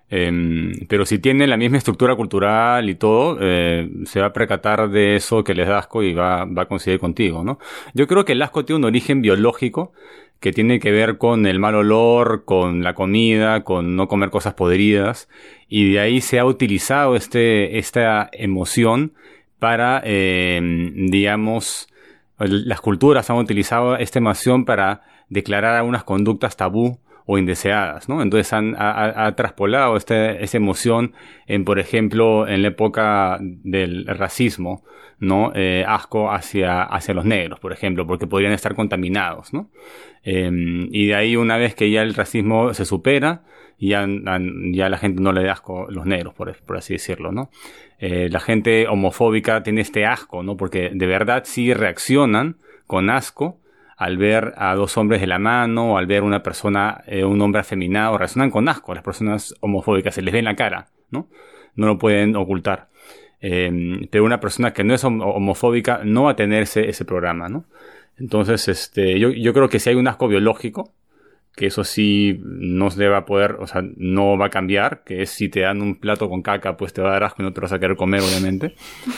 eh, pero si tiene la misma estructura cultural y todo, eh, se va a percatar de eso que les da asco y va, va a coincidir contigo, ¿no? Yo creo que el asco tiene un origen biológico que tiene que ver con el mal olor, con la comida, con no comer cosas podridas, y de ahí se ha utilizado este, esta emoción para, eh, digamos, las culturas han utilizado esta emoción para declarar algunas conductas tabú o indeseadas, ¿no? Entonces han ha, ha traspolado este, esta emoción en, por ejemplo, en la época del racismo, ¿no? Eh, asco hacia, hacia los negros, por ejemplo, porque podrían estar contaminados, ¿no? Eh, y de ahí, una vez que ya el racismo se supera, ya, ya la gente no le da asco a los negros, por, por así decirlo, ¿no? Eh, la gente homofóbica tiene este asco, ¿no? Porque de verdad sí reaccionan con asco al ver a dos hombres de la mano, o al ver una persona, eh, un hombre afeminado, reaccionan con asco a las personas homofóbicas, se les ve en la cara, ¿no? No lo pueden ocultar. Eh, pero una persona que no es homofóbica no va a tener ese, ese programa, ¿no? Entonces, este, yo, yo creo que si hay un asco biológico, que eso sí no se va a poder, o sea, no va a cambiar, que es si te dan un plato con caca, pues te va a dar asco y no te vas a querer comer, obviamente.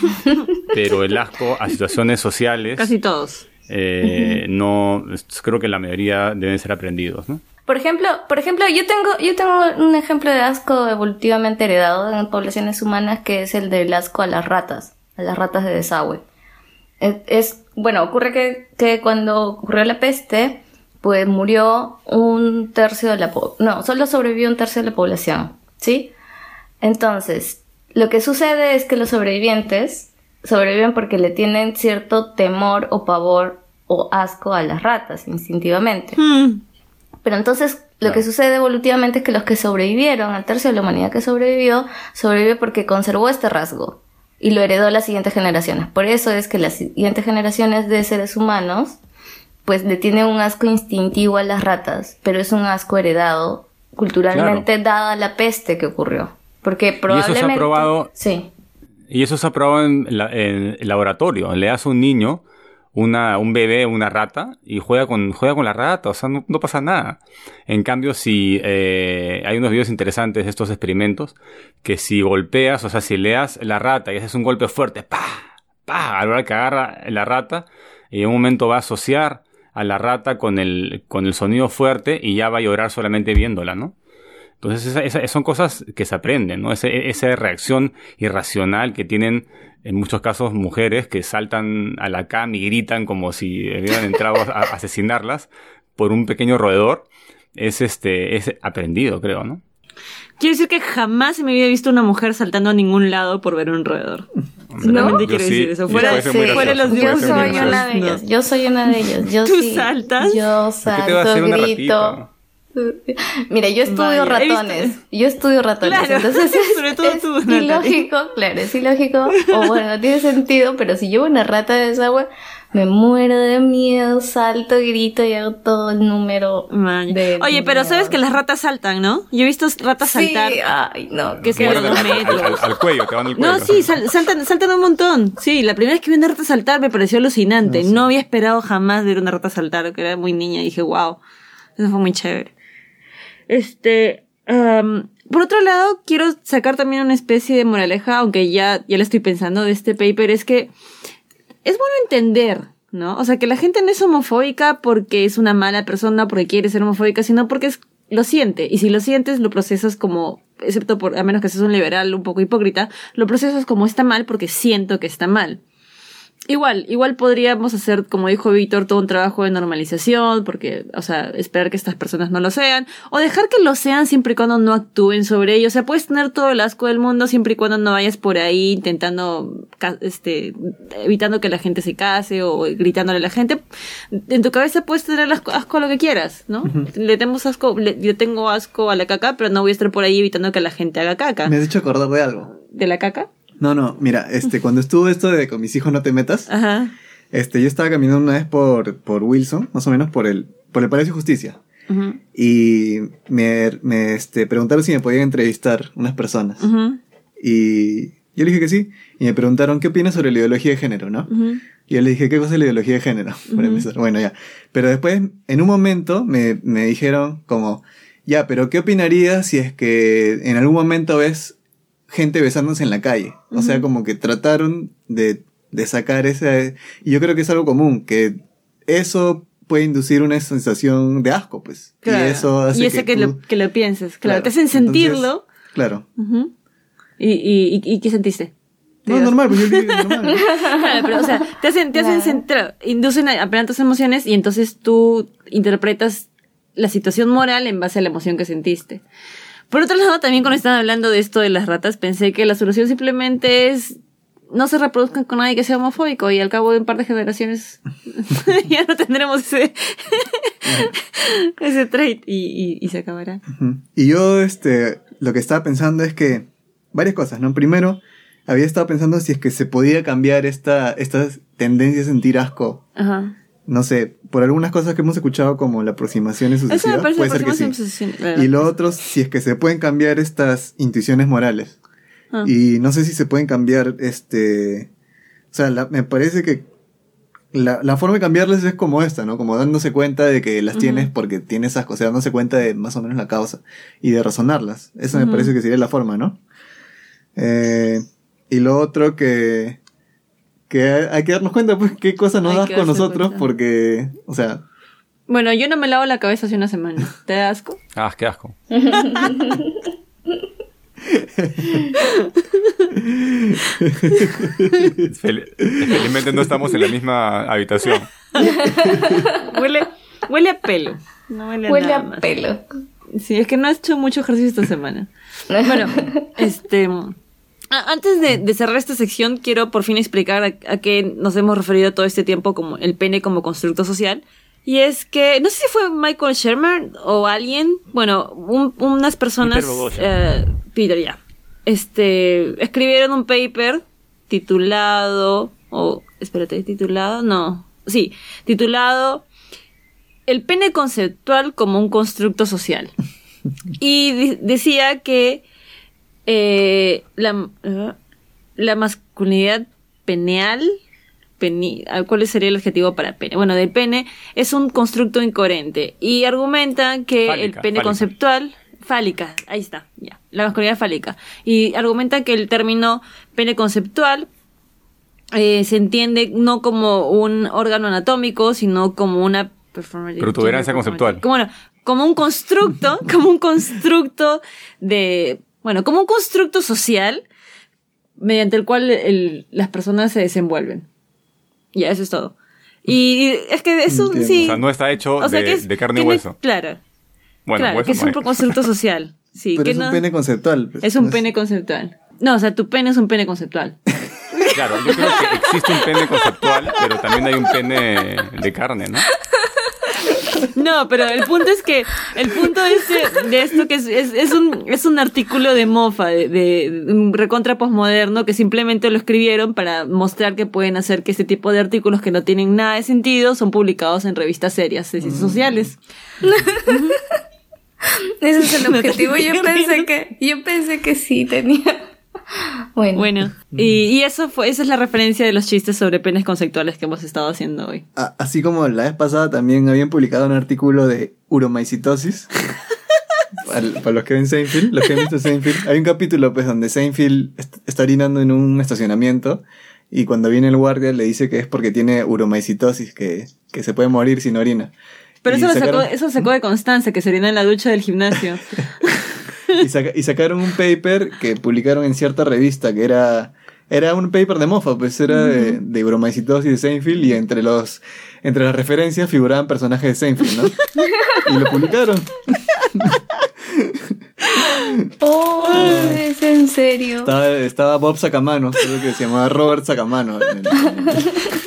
Pero el asco a situaciones sociales... Casi todos. Eh, no, creo que la mayoría deben ser aprendidos, ¿no? Por ejemplo, por ejemplo, yo tengo, yo tengo un ejemplo de asco evolutivamente heredado en poblaciones humanas, que es el del asco a las ratas, a las ratas de desagüe. Es, es bueno, ocurre que, que cuando ocurrió la peste, pues murió un tercio de la población, no, solo sobrevivió un tercio de la población, ¿sí? Entonces, lo que sucede es que los sobrevivientes sobreviven porque le tienen cierto temor o pavor o asco a las ratas, instintivamente. Mm. Pero entonces, lo no. que sucede evolutivamente es que los que sobrevivieron, al tercio de la humanidad que sobrevivió, sobrevive porque conservó este rasgo y lo heredó a las siguientes generaciones. Por eso es que las siguientes generaciones de seres humanos pues le tienen un asco instintivo a las ratas, pero es un asco heredado culturalmente, claro, dada la peste que ocurrió. Porque probablemente... Y eso se ha probado... Sí. Y eso se ha probado en, la, en el laboratorio. Le das a un niño, una, un bebé, una rata, y juega con, juega con la rata, o sea, no, no pasa nada. En cambio, si eh, hay unos videos interesantes de estos experimentos, que si golpeas, o sea, si le das la rata y haces un golpe fuerte, ¡pah! ¡Pah! A la hora que agarra la rata, y en un momento va a asociar a la rata con el, con el sonido fuerte y ya va a llorar solamente viéndola, ¿no? Entonces, esa, esa, son cosas que se aprenden, ¿no? Esa, esa reacción irracional que tienen, en muchos casos, mujeres que saltan a la cama y gritan como si hubieran entrado a, a asesinarlas por un pequeño roedor, es, este, es aprendido, creo, ¿no? Quiero decir que jamás se me había visto una mujer saltando a ningún lado por ver un roedor. Solamente ¿no? quiero sí, decir eso. Fuera, sí, fuera los yo soy una de ellas. No. Yo soy una de ellas. Yo ¿Tú sí, saltas? Yo salto, grito. Mira, yo estudio Vaya, he visto- ratones. Yo estudio ratones. Claro, Entonces es, sobre todo es tú, Natalie. ilógico, claro, es ilógico. O bueno, no tiene sentido, pero si llevo una rata de desagüe, me muero de miedo, salto, grito y hago todo el número. Man. de Oye, pero miedo. sabes que las ratas saltan, ¿no? Yo he visto ratas Sí, saltar. ay, no, Que qué se Muerden dos al, al- metros. al- al cuello, te van al cuello. No, sí, sal- saltan, saltan un montón. Sí, la primera vez que vi una rata saltar me pareció alucinante. No, sí. No había esperado jamás ver una rata saltar, que era muy niña, y dije, wow, eso fue muy chévere. Este, am, por otro lado, quiero sacar también una especie de moraleja, aunque ya, ya lo estoy pensando de este paper, es que es bueno entender, ¿no? O sea, que la gente no es homofóbica porque es una mala persona, porque quiere ser homofóbica, sino porque es, lo siente. Y si lo sientes, lo procesas como, excepto por, a menos que seas un liberal un poco hipócrita, lo procesas como está mal porque siento que está mal. Igual, igual podríamos hacer, como dijo Víctor, todo un trabajo de normalización, porque, o sea, esperar que estas personas no lo sean, o dejar que lo sean siempre y cuando no actúen sobre ello. O sea, puedes tener todo el asco del mundo siempre y cuando no vayas por ahí intentando, ca- este, evitando que la gente se case o gritándole a la gente. En tu cabeza puedes tener asco, asco a lo que quieras, ¿no? Le tenemos asco, le, le tengo asco a la caca, pero no voy a estar por ahí evitando que la gente haga caca. Me has hecho acordar de algo. ¿De la caca? No, no, mira, este, cuando estuvo esto de con mis hijos no te metas, Ajá. este, yo estaba caminando una vez por, por Wilson, más o menos por el, por el Palacio de Justicia. Ujú. Y me, me este, preguntaron si me podían entrevistar unas personas. Ujú. Y yo le dije que sí. Y me preguntaron qué opinas sobre la ideología de género, ¿no? Ujú. Y yo le dije, ¿qué cosa es la ideología de género? Para Ujú. empezar. Bueno, ya. Pero después, en un momento, me, me dijeron como, ya, pero ¿qué opinarías si es que en algún momento ves gente besándose en la calle? O sea, Ujú. como que trataron de, de sacar ese... Y yo creo que es algo común, que eso puede inducir una sensación de asco, pues. Claro. Y eso hace Y hace que, tú- lo, que lo pienses. Claro, Claro. te hacen sentirlo. Entonces, claro. Ujú. ¿Y, y, y, y qué sentiste? No, Te das- normal, pues yo dije normal. ¿no? Claro, pero o sea, te hacen, te hacen Claro. sentir, claro, inducen a apelar tus emociones y entonces tú interpretas la situación moral en base a la emoción que sentiste. Por otro lado, también cuando estaban hablando de esto de las ratas, pensé que la solución simplemente es no se reproduzcan con nadie que sea homofóbico y al cabo de un par de generaciones ya no tendremos ese ese trait y, y, y se acabará. Ujú. Y yo, este, lo que estaba pensando es que varias cosas, ¿no? Primero, había estado pensando si es que se podía cambiar esta, esta tendencia a sentir asco, Ajá. no sé, por algunas cosas que hemos escuchado como la aproximación Eso sucesiva, me parece puede ser que sí. aproximación. Y lo otro, si es que se pueden cambiar estas intuiciones morales. Ah. Y no sé si se pueden cambiar, este... O sea, la- me parece que la, la forma de cambiarles es como esta, ¿no? Como dándose cuenta de que las Ujú. tienes porque tienes asco, o sea, dándose cuenta de más o menos la causa y de razonarlas. Esa me Ujú. parece que sería la forma, ¿no? Eh, y lo otro que... Que hay hay que darnos cuenta, pues, qué cosa nos Hay das que con darse nosotros, cuenta. porque, o sea, Bueno, yo no me lavo la cabeza hace una semana. ¿Te da asco? Ah, qué asco. Fel- Felizmente no estamos en la misma habitación. Huele, huele a pelo. No huele a Huele nada a más. pelo. Sí, es que no has hecho mucho ejercicio esta semana. Bueno, este... a- Antes de, de cerrar esta sección, quiero por fin explicar a, a qué nos hemos referido todo este tiempo como el pene como constructo social. Y es que, no sé si fue Michael Shermer o alguien, bueno, un- unas personas... Peter Boghossian. eh, Peter, ya. Este, escribieron un paper titulado... O, espérate, titulado... No, sí, titulado... El pene conceptual como un constructo social. Y di- decía que eh, la, uh, la masculinidad peneal, peni- ¿cuál sería el adjetivo para pene? Bueno, del pene es un constructo incoherente y argumenta que Fálica, el pene fálica. conceptual, fálica, ahí está, ya, la masculinidad fálica, y argumenta que el término pene conceptual eh, se entiende no como un órgano anatómico, sino como una performance- Protuberancia conceptual. Como, bueno, como un constructo, como un constructo de, bueno, como un constructo social mediante el cual el- las personas se desenvuelven. Ya, eso es todo. Y es que es un, Entiendo. sí. O sea, no está hecho O sea, de, que es- de carne y tiene- hueso. Claro, Bueno, claro, hueso que es no un hay. constructo social. Sí, pero que es no- un pene conceptual. pues, es no un pene conceptual. No, o sea, tu pene es un pene conceptual. Claro, yo creo que existe un pene conceptual, pero también hay un pene de carne, ¿no? No, pero el punto es que el punto es de, de esto que es, es, es un es un artículo de mofa, de, de, de un recontra posmoderno que simplemente lo escribieron para mostrar que pueden hacer que este tipo de artículos que no tienen nada de sentido son publicados en revistas serias de ciencias sociales. Ese es el objetivo. Yo Qué pensé horrible. que, yo pensé que sí tenía. Bueno. Bueno, y, y eso fue, esa es la referencia de los chistes sobre penes conceptuales que hemos estado haciendo hoy. A- Así como la vez pasada también habían publicado un artículo de uromicitosis. para, para los que ven Seinfeld, los que han visto Seinfeld, hay un capítulo pues donde Seinfeld est- está orinando en un estacionamiento y cuando viene el guardia le dice que es porque tiene uromicitosis, que, que se puede morir sin orina. Pero Y eso lo sacó, sacaron- eso lo sacó de Constanza, que se orina en la ducha del gimnasio. y, saca- y sacaron un paper que publicaron en cierta revista que era era un paper de mofa, pues era de, de uromicitosis de Seinfeld y entre los entre las referencias figuraban personajes de Seinfeld, ¿no? Y lo publicaron. Oh, es en serio. Estaba, estaba Bob Sacamano, creo que se llamaba Robert Sacamano. en el- en el-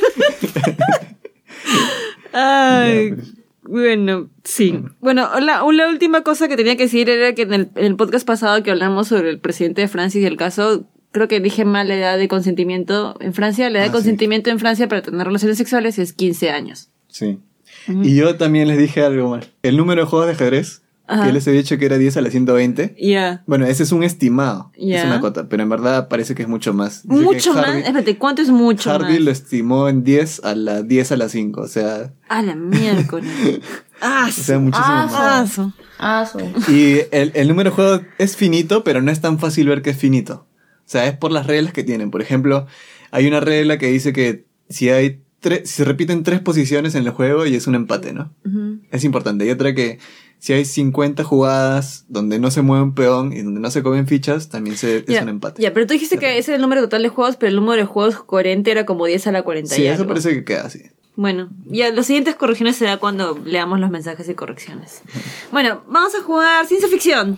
Ay, Ya, pues. bueno, sí. Bueno, la, la última cosa que tenía que decir era que en el, en el podcast pasado que hablamos sobre el presidente de Francia y el caso, creo que dije mal la edad de consentimiento en Francia. La edad Ah, de sí. consentimiento en Francia para tener relaciones sexuales es quince años. Sí. Y yo también les dije algo más. El número de juegos de ajedrez, Ajá. que les he dicho que era diez a la ciento veinte. Ya. Bueno, ese es un estimado. Ya. Es una cota, pero en verdad parece que es mucho más. Dice Mucho que más. Harvey- Espérate, ¿cuánto es mucho Harvey lo más? estimó en diez a la diez a la cinco, o sea, A la miércoles. Ah, o sea, muchísimo Ah, más. Ah, su. Y el, el número de juego es finito, pero no es tan fácil ver que es finito. O sea, es por las reglas que tienen. Por ejemplo, hay una regla que dice que si hay tres, si se repiten tres posiciones en el juego y es un empate, ¿no? Ujú. Es importante. Y otra que si hay cincuenta jugadas donde no se mueve un peón y donde no se comen fichas, también se, es Ya, un empate. ya, pero tú dijiste que ese era el número total de juegos, pero el número de juegos coherente era como diez a la cuarenta Sí, y eso algo. parece que queda así. Bueno, ya las siguientes correcciones será cuando leamos los mensajes y correcciones. Bueno, vamos a jugar ciencia ficción.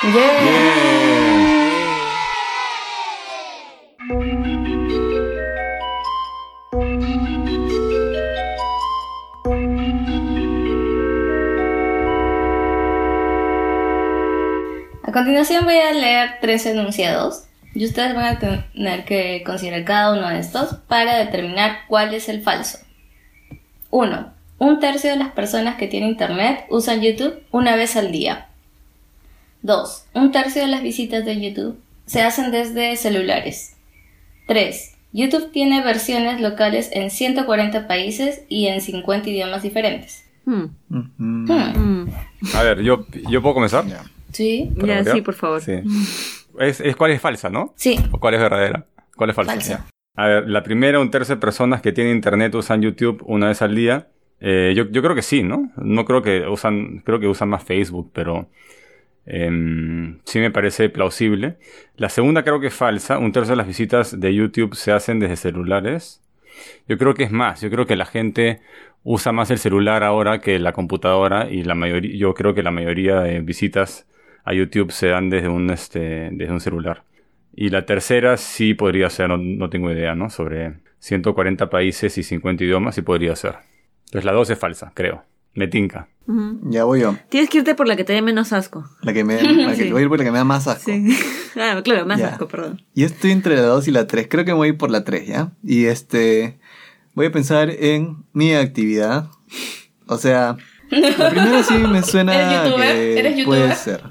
A continuación voy a leer tres enunciados y ustedes van a tener que considerar cada uno de estos para determinar cuál es el falso. uno. Un tercio de las personas que tienen internet usan YouTube una vez al día. dos. Un tercio de las visitas de YouTube se hacen desde celulares. tres. YouTube tiene versiones locales en ciento cuarenta países y en cincuenta idiomas diferentes. Hmm, Ujú. Hmm. hmm. A ver, yo, ¿yo puedo comenzar? Ya. ¿Sí? ¿Para Ya, variar? sí, por favor. Sí. Es, es cuál es falsa, ¿no? Sí. ¿O cuál es verdadera? ¿Cuál es falsa? Falsa. A ver, la primera, un tercio de personas que tienen internet usan YouTube una vez al día. Eh, yo, yo creo que sí, ¿no? No creo que usan, creo que usan más Facebook, pero em, sí me parece plausible. La segunda creo que es falsa. Un tercio de las visitas de YouTube se hacen desde celulares. Yo creo que es más. Yo creo que la gente usa más el celular ahora que la computadora y la mayoría, yo creo que la mayoría de visitas a YouTube se dan desde un, este, desde un celular. Y la tercera sí podría ser, no, no tengo idea, ¿no? Sobre ciento cuarenta países y cincuenta idiomas sí podría ser. Entonces la dos es falsa, creo. Me tinca. Ujú. Ya voy yo. Tienes que irte por la que te dé menos asco. La que me, la que Sí. voy a ir por la que me da más asco. Sí. Ah, claro, más Ya. asco, perdón. Yo estoy entre la dos y la tres. Creo que me voy a ir por la tres, ¿ya? Y este... Voy a pensar en mi actividad. O sea... La primera sí me suena ¿Eres youtuber? que ¿Eres youtuber? puede ser.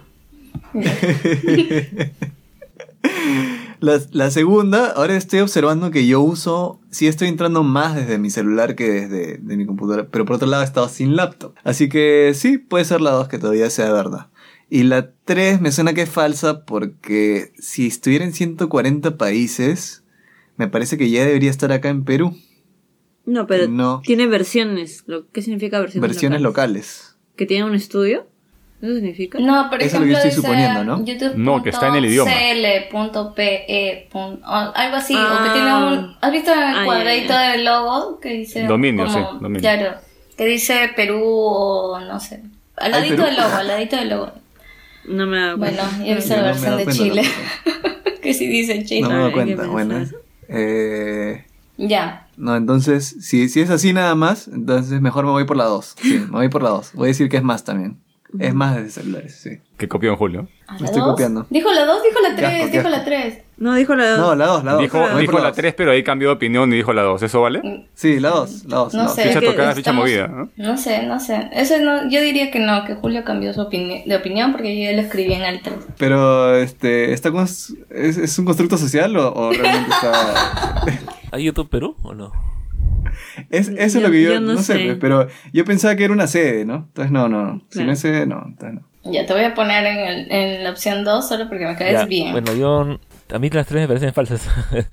La, la segunda, ahora estoy observando que yo uso, sí estoy entrando más desde mi celular que desde de mi computadora, pero por otro lado he estado sin laptop. Así que sí, puede ser la dos que todavía sea verdad. Y la tres me suena que es falsa porque si estuviera en ciento cuarenta países, me parece que ya debería estar acá en Perú. No, pero No. tiene versiones. Lo- ¿Qué significa versiones, Versiones locales. ¿Que tiene un estudio? ¿Eso significa? No, por Eso es lo que ejemplo, yo estoy dice suponiendo, ¿no? YouTube No, que está en el idioma. C L P E o algo así, Ah. o que tiene un... ¿Has visto en el Ah, ya, cuadradito ya. del logo que dice... Dominio, como- sí, dominio. Claro, que dice Perú o no sé. Al ¿Hay ladito Perú? del logo, al ladito del logo. No me da Bueno, cuenta. yo he visto Yo la no me he versión dado de cuenta Chile, tampoco. que sí dice Chile. No me Ay, doy qué cuenta. mensaje. Bueno, eh, Ya, No, entonces, si, si es así nada más, entonces mejor me voy por la dos. Sí, me voy por la dos. Voy a decir que es más también. Es más de celulares, sí. Que copió en Julio. ¿A Me la estoy dos? copiando. Dijo la dos, dijo la Qué tres, asco, qué dijo la asco. tres. No, dijo la No, la dos, la dos. Dijo, Me voy dijo por la dos. tres, pero ahí cambió de opinión y dijo la dos. ¿Eso vale? Sí, la dos, la dos. No la dos. sé. Ficha que tocada, ficha estamos- movida, ¿no? No sé, no sé. Eso no, yo diría que no, que Julio cambió su opini- de opinión porque yo ya lo escribí en el tres. Pero, este, ¿está cons- es, ¿es un constructo social o, o realmente está...? ¿Hay YouTube Perú o no? Es, eso es Yo- lo que yo, yo no no sé, sé. pues, pero yo pensaba que era una sede, ¿no? Entonces no, no, no. Si Claro. no es sede, no, entonces no. Ya te voy a poner en, el- en la opción dos solo porque me caes Ya, bien. Bueno, yo... A mí las tres me parecen falsas.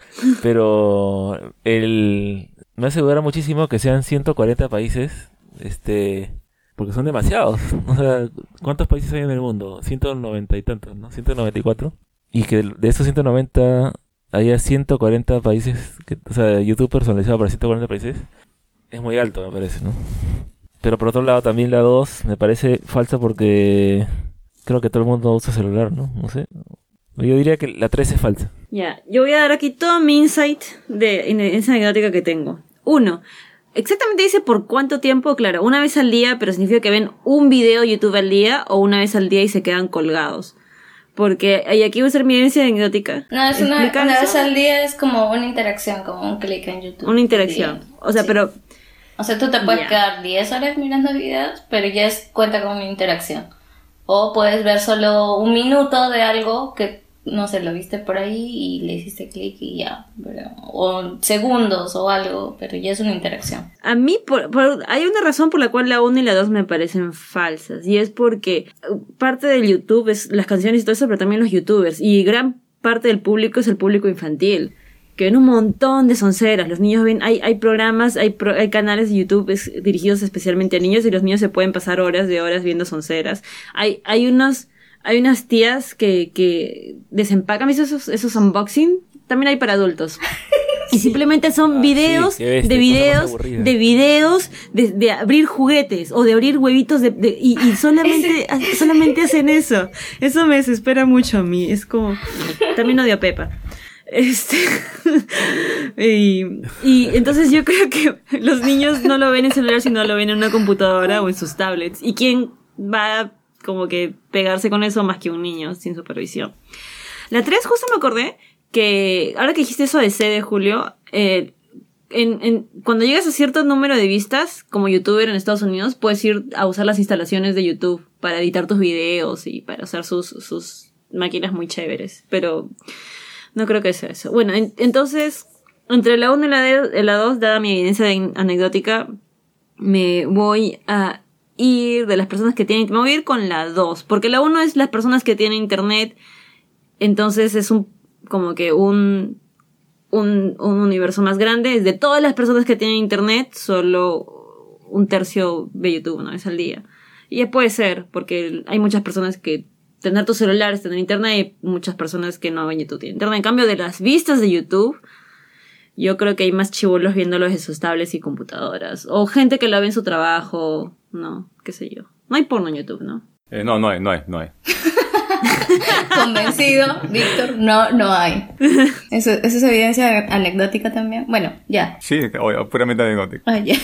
Pero... el me asegura muchísimo que sean ciento cuarenta países. Este... Porque son demasiados. O sea, ¿cuántos países hay en el mundo? ciento noventa y tantos, ¿no? ciento noventa y cuatro. Y que de esos ciento noventa haya ciento cuarenta países. Que, o sea, YouTube personalizado para ciento cuarenta países. Es muy alto, me parece, ¿no? Pero por otro lado, también la dos me parece falsa porque creo que todo el mundo usa celular, ¿no? No sé. Yo diría que la tres es falsa. Ya, yo voy a dar aquí todo mi insight de en esa anecdótica que tengo. Uno, exactamente dice por cuánto tiempo, claro, una vez al día, pero significa que ven un video YouTube al día o una vez al día y se quedan colgados. Porque, y aquí voy a hacer mi evidencia anecdótica. No, es una, ¿Explica una eso? vez al día es como una interacción, como un clic en YouTube. Una interacción. O sea, Sí. pero O sea, tú te puedes Ya. quedar diez horas mirando videos, pero ya es, cuenta como una interacción. O puedes ver solo un minuto de algo que, no sé, lo viste por ahí y le hiciste clic y ya. Pero- o segundos o algo, pero ya es una interacción. a mí por- por- hay una razón por la cual la uno y la dos me parecen falsas. Y es porque uh, parte del YouTube es las canciones y todo eso, pero también los YouTubers. Y gran parte del público es el público infantil. Que ven un montón de sonceras. Los niños ven, hay, hay programas, hay, pro- hay canales de YouTube es- dirigidos especialmente a niños y los niños se pueden pasar horas de horas viendo sonceras. Hay, hay unos, hay unas tías que, que desempacan, ¿viste esos, esos unboxing? También hay para adultos. Y simplemente son Ah, videos, sí, qué bestia, de cosa más videos, aburrida. de videos, de, de abrir juguetes o de abrir huevitos de, de- y, y solamente, ha- solamente hacen eso. Eso me desespera mucho a mí. Es como, también odio a Pepa. Este, y, y entonces yo creo que los niños no lo ven en celular, sino lo ven en una computadora o en sus tablets. ¿Y quién va a como que pegarse con eso más que un niño sin supervisión? La tres, justo me acordé que, ahora que dijiste eso de C de Julio, eh, en, en, cuando llegas a cierto número de vistas, como youtuber en Estados Unidos, puedes ir a usar las instalaciones de YouTube para editar tus videos y para usar sus, sus máquinas muy chéveres. Pero no creo que sea eso. Bueno, en, entonces, entre la uno y la, de, la dos, dada mi evidencia de, anecdótica, me voy a ir de las personas que tienen... Me voy a ir con la dos, porque la uno es las personas que tienen internet, entonces es un como que un... Un, un universo más grande. Es de todas las personas que tienen internet, solo un tercio ve YouTube una vez al día. Y ya puede ser, porque hay muchas personas que tener tu celular es tener internet y hay muchas personas que no ven YouTube tienen internet. En cambio, de las vistas de YouTube, yo creo que hay más chibolos viéndolo desde sus tablets y computadoras. O gente que lo ve en su trabajo, no, qué sé yo. No hay porno en YouTube, ¿no? Eh, no, no hay, no hay, no hay. Convencido, Víctor, no, no hay. Eso, eso es evidencia anecdótica también. Bueno, ya. Sí, oye, puramente anecdótico. Ah, ya.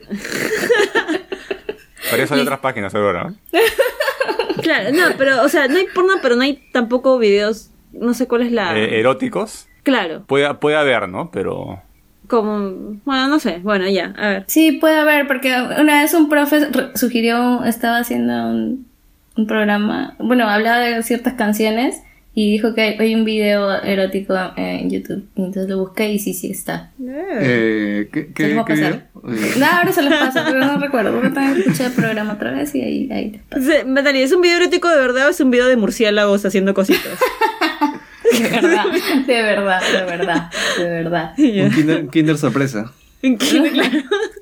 Para eso hay otras páginas ahora, ¿no? Claro, no, pero, o sea, no hay porno, pero no hay tampoco videos, no sé cuál es la... Eh, eróticos. Claro, Puede, puede haber, ¿no? Pero... como, bueno, no sé, bueno, ya, a ver. Sí, puede haber, porque una vez un profe re- sugirió, estaba haciendo un, un programa, bueno, hablaba de ciertas canciones y dijo que hay, hay un video erótico en YouTube. Y entonces lo busqué y sí, sí está. Eh, ¿Qué, Se qué, los va a qué pasar. video? Eh, No, ahora se los paso, pero no recuerdo, porque también escuché el programa otra vez y ahí, ahí les paso. Se- Natalia, ¿es un video erótico de verdad o es un video de murciélagos haciendo cositas? De verdad, de verdad, de verdad, de verdad. Un kinder, kinder sorpresa. ¿En qué? Claro.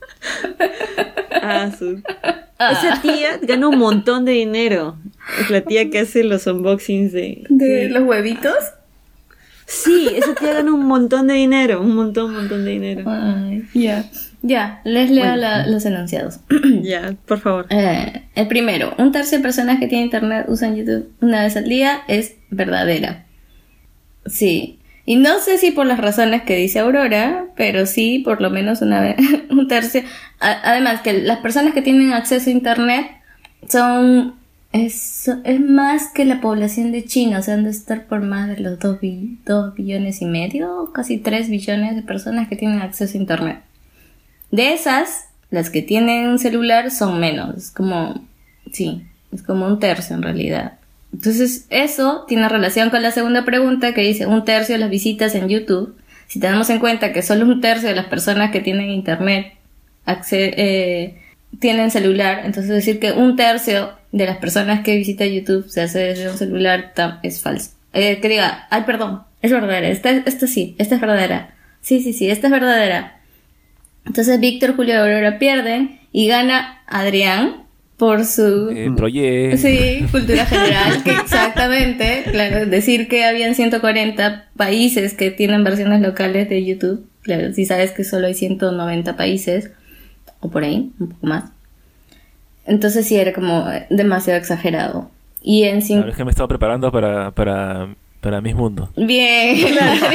Ah, su... Esa tía gana un montón de dinero. Es la tía que hace los unboxings de... ¿De los huevitos? Sí, esa tía gana un montón de dinero. Un montón, un montón de dinero. Ay, ya. Ya, les leo Bueno. la- los enunciados. Ya, por favor. Eh, el primero, un tercio de personas que tienen internet usan YouTube una vez al día, es verdadera. Sí. Y no sé si por las razones que dice Aurora, pero sí por lo menos una vez, un tercio. A- además que las personas que tienen acceso a internet son, es, es más que la población de China, o sea, han de estar por más de los dos billones y medio, casi tres billones de personas que tienen acceso a internet. De esas, las que tienen un celular son menos, es como, sí, es como un tercio en realidad. Entonces, eso tiene relación con la segunda pregunta que dice un tercio de las visitas en YouTube. Si tenemos en cuenta que solo un tercio de las personas que tienen internet acce- eh, tienen celular, entonces decir que un tercio de las personas que visitan YouTube se hace desde un celular tam- es falso. Eh, que diga, ay, perdón, es verdadera, esta, esta sí, esta es verdadera. Sí, sí, sí, esta es verdadera. Entonces, Víctor, Julio y Aurora pierden y gana Adrián. Por su... Eh, proyecto. Sí, cultura general, que exactamente, claro, decir que habían ciento cuarenta países que tienen versiones locales de YouTube, claro, si sabes que solo hay ciento noventa países, o por ahí, un poco más. Entonces sí era como demasiado exagerado. Y en La cinco... verdad es que me estaba preparando para, para, para mis mundos. Bien,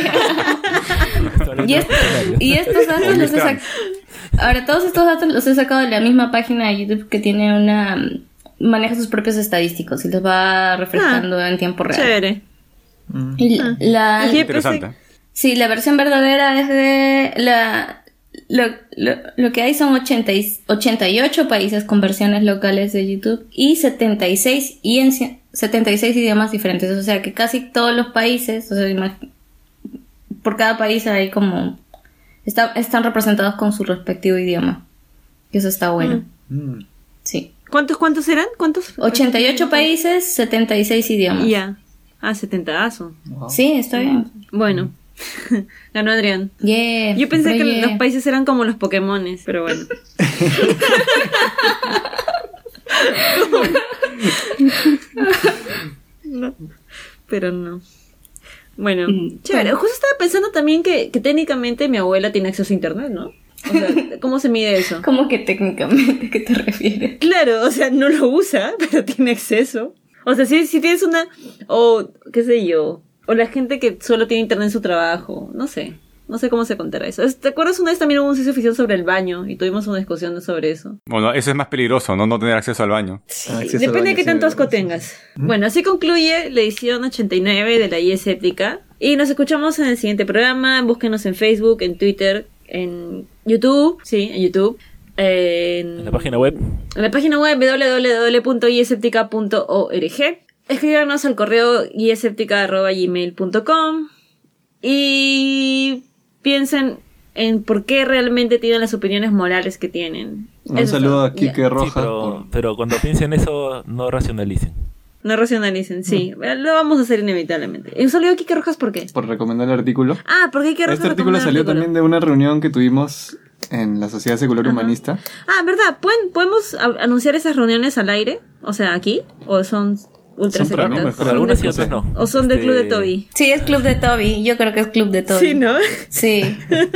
y, est- y estos datos los he sacado... Ahora, todos estos datos los he sacado de la misma página de YouTube que tiene una... maneja sus propios estadísticos y los va refrescando Ah, en tiempo real. Chévere. Y la, la- Aquí- Interesante. sí, la versión verdadera es de la... Lo, lo, lo que hay son ochenta y, ochenta y ocho países con versiones locales de YouTube y setenta y seis, y en ci- setenta y seis idiomas diferentes. O sea que casi todos los países, o sea, imag- por cada país hay como... Está, están representados con su respectivo idioma. Y eso está bueno. Mm. Sí. ¿Cuántos, cuántos eran? ¿Cuántos? ochenta y ocho países, setenta y seis idiomas. Ya. Ah, setentazo. Wow. Sí, está bien. Bueno. Ganó Adrián. Yeah, Yo pensé pero que yeah. los países eran como los Pokémones, pero bueno. No, pero no. Bueno, Mm, chévere. bueno. Justo estaba pensando también que, que técnicamente mi abuela tiene acceso a internet, ¿no? O sea, ¿cómo se mide eso? ¿Cómo que técnicamente? ¿A qué te refieres? Claro, o sea, no lo usa, pero tiene acceso. O sea, si, si tienes una... O, qué sé yo... O la gente que solo tiene internet en su trabajo. No sé. No sé cómo se contará eso. Es- ¿Te acuerdas una vez también hubo un ciencia ficción sobre el baño? Y tuvimos una discusión sobre eso. Bueno, eso es más peligroso, ¿no? No tener acceso al baño. Sí, Ah, acceso al depende de baño, qué sí, tanto asco sí. tengas. Bueno, así concluye la edición ochenta y nueve de la I E Escéptica. Y nos escuchamos en el siguiente programa. Búsquenos en Facebook, en Twitter, en YouTube. Sí, en YouTube. En, En la página web. en la página web doble u doble u doble u punto i escéptica punto org. Escríbanos al correo iescéptica arroba gmail punto com y piensen en por qué realmente tienen las opiniones morales que tienen. Un Eso saludo es a todo. Kike Ya. Sí, Rojas. pero, por- pero cuando piensen eso, no racionalicen. No racionalicen, sí. Lo vamos a hacer inevitablemente. Un saludo a Kike Rojas, ¿por qué? por recomendar el artículo. Ah, porque Kike Rojas Este artículo salió también de una reunión que tuvimos en la Sociedad Secular Ajá. Humanista. Ah, ¿verdad? ¿Pueden, ¿Podemos a- anunciar esas reuniones al aire? O sea, aquí. ¿O son ultra Son para mí, secretas? mejor. Pero algunas sí, de- otras no. ¿O son del Este, club de Toby? Sí, es Club de Toby. Yo creo que es Club de Toby. Sí, ¿no? Sí.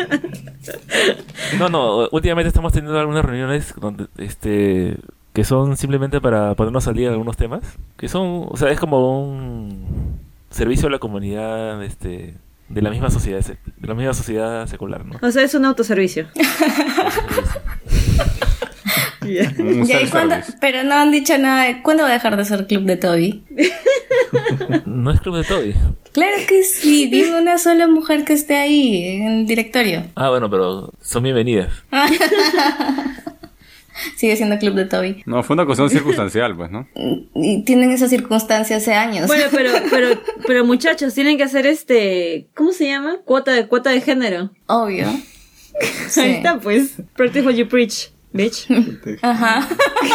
No, no, últimamente estamos teniendo algunas reuniones donde, este, que son simplemente para ponernos al día en algunos temas, que son, o sea, es como un servicio a la comunidad, este, de la misma sociedad, sec- de la misma sociedad secular, ¿no? O sea, es un autoservicio. Un Ya, ¿y cuándo? self-service. Pero no han dicho nada de cuándo va a dejar de ser Club de Toby. No es club de Toby. Claro que sí, digo una sola mujer que esté ahí en el directorio. Ah, bueno, pero son bienvenidas. Sigue siendo Club de Toby. No, fue una cuestión circunstancial, pues, ¿no? Y tienen esa circunstancia hace años. Bueno, pero, pero, pero muchachos, tienen que hacer este, ¿cómo se llama? Cuota de, cuota de género. Obvio. Sí. Ahí está, pues. Practice what you preach, bitch. Ajá.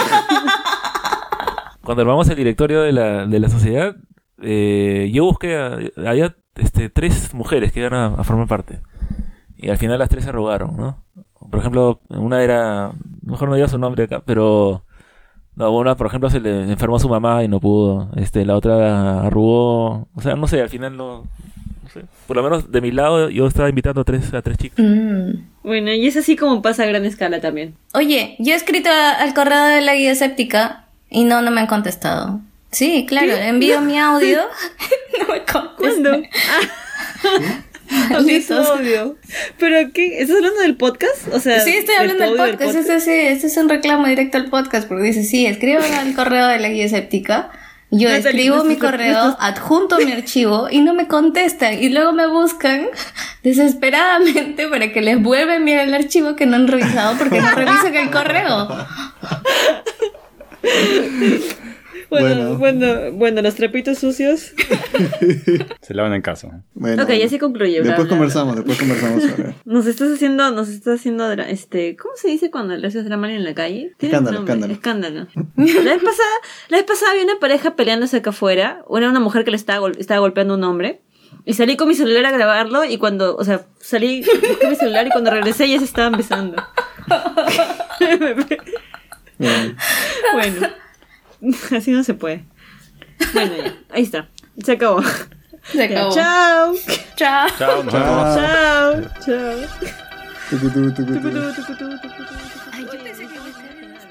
Cuando armamos el directorio de la, de la sociedad, eh, yo busqué, a- había este, tres mujeres que iban a, a formar parte. Y al final las tres se arrogaron, ¿no? Por ejemplo, una era, mejor no diga su nombre acá, pero no, una, por ejemplo, se le enfermó a su mamá y no pudo. Este, la otra arrugó, o sea, no sé, al final no, no sé. Por lo menos de mi lado yo estaba invitando a tres, a tres chicas. Mm. Bueno, y es así como pasa a gran escala también. Oye, yo he escrito a- al correo de la guía escéptica y no, no me han contestado. Sí, claro, envío mi audio. No me contestan. ¿Cuándo? Malditos. Episodio. ¿Pero qué? ¿Estás hablando del podcast? O sea, Sí, estoy hablando del podio podcast. Este, sí, este es un reclamo directo al podcast porque dice, sí, escriban al correo de la guía escéptica. Yo Natalie, escribo no mi estás- correo, no estás- adjunto mi archivo y no me contestan. Y luego me buscan desesperadamente para que les vuelva a enviar el archivo que no han revisado porque no revisan el correo. Bueno, Bueno. bueno, bueno, los trapitos sucios. Se lavan en casa. Bueno, Ok, ya se concluye. bla, Después bla, conversamos, después conversamos sobre. Nos estás haciendo, nos estás haciendo, dra- este, ¿cómo se dice cuando le haces drama en la calle? Tiene un Escándalo, nombre, escándalo. La vez pasada, la vez pasada había una pareja peleándose acá afuera. Era una mujer que le estaba, gol- estaba golpeando a un hombre. Y salí con mi celular a grabarlo y cuando, o sea, salí con mi celular y cuando regresé ya se estaban besando. Bueno, Bueno, así no se puede. Bueno, ya, ahí está. Se acabó. Se Ya, acabó. chao. Chao. Chao, nos vemos. Chao. Chao. tucu, tucu, tucu, tucu. Tucu, tucu, tucu, tucu, tucu. Ay, yo pensé que iba a estar-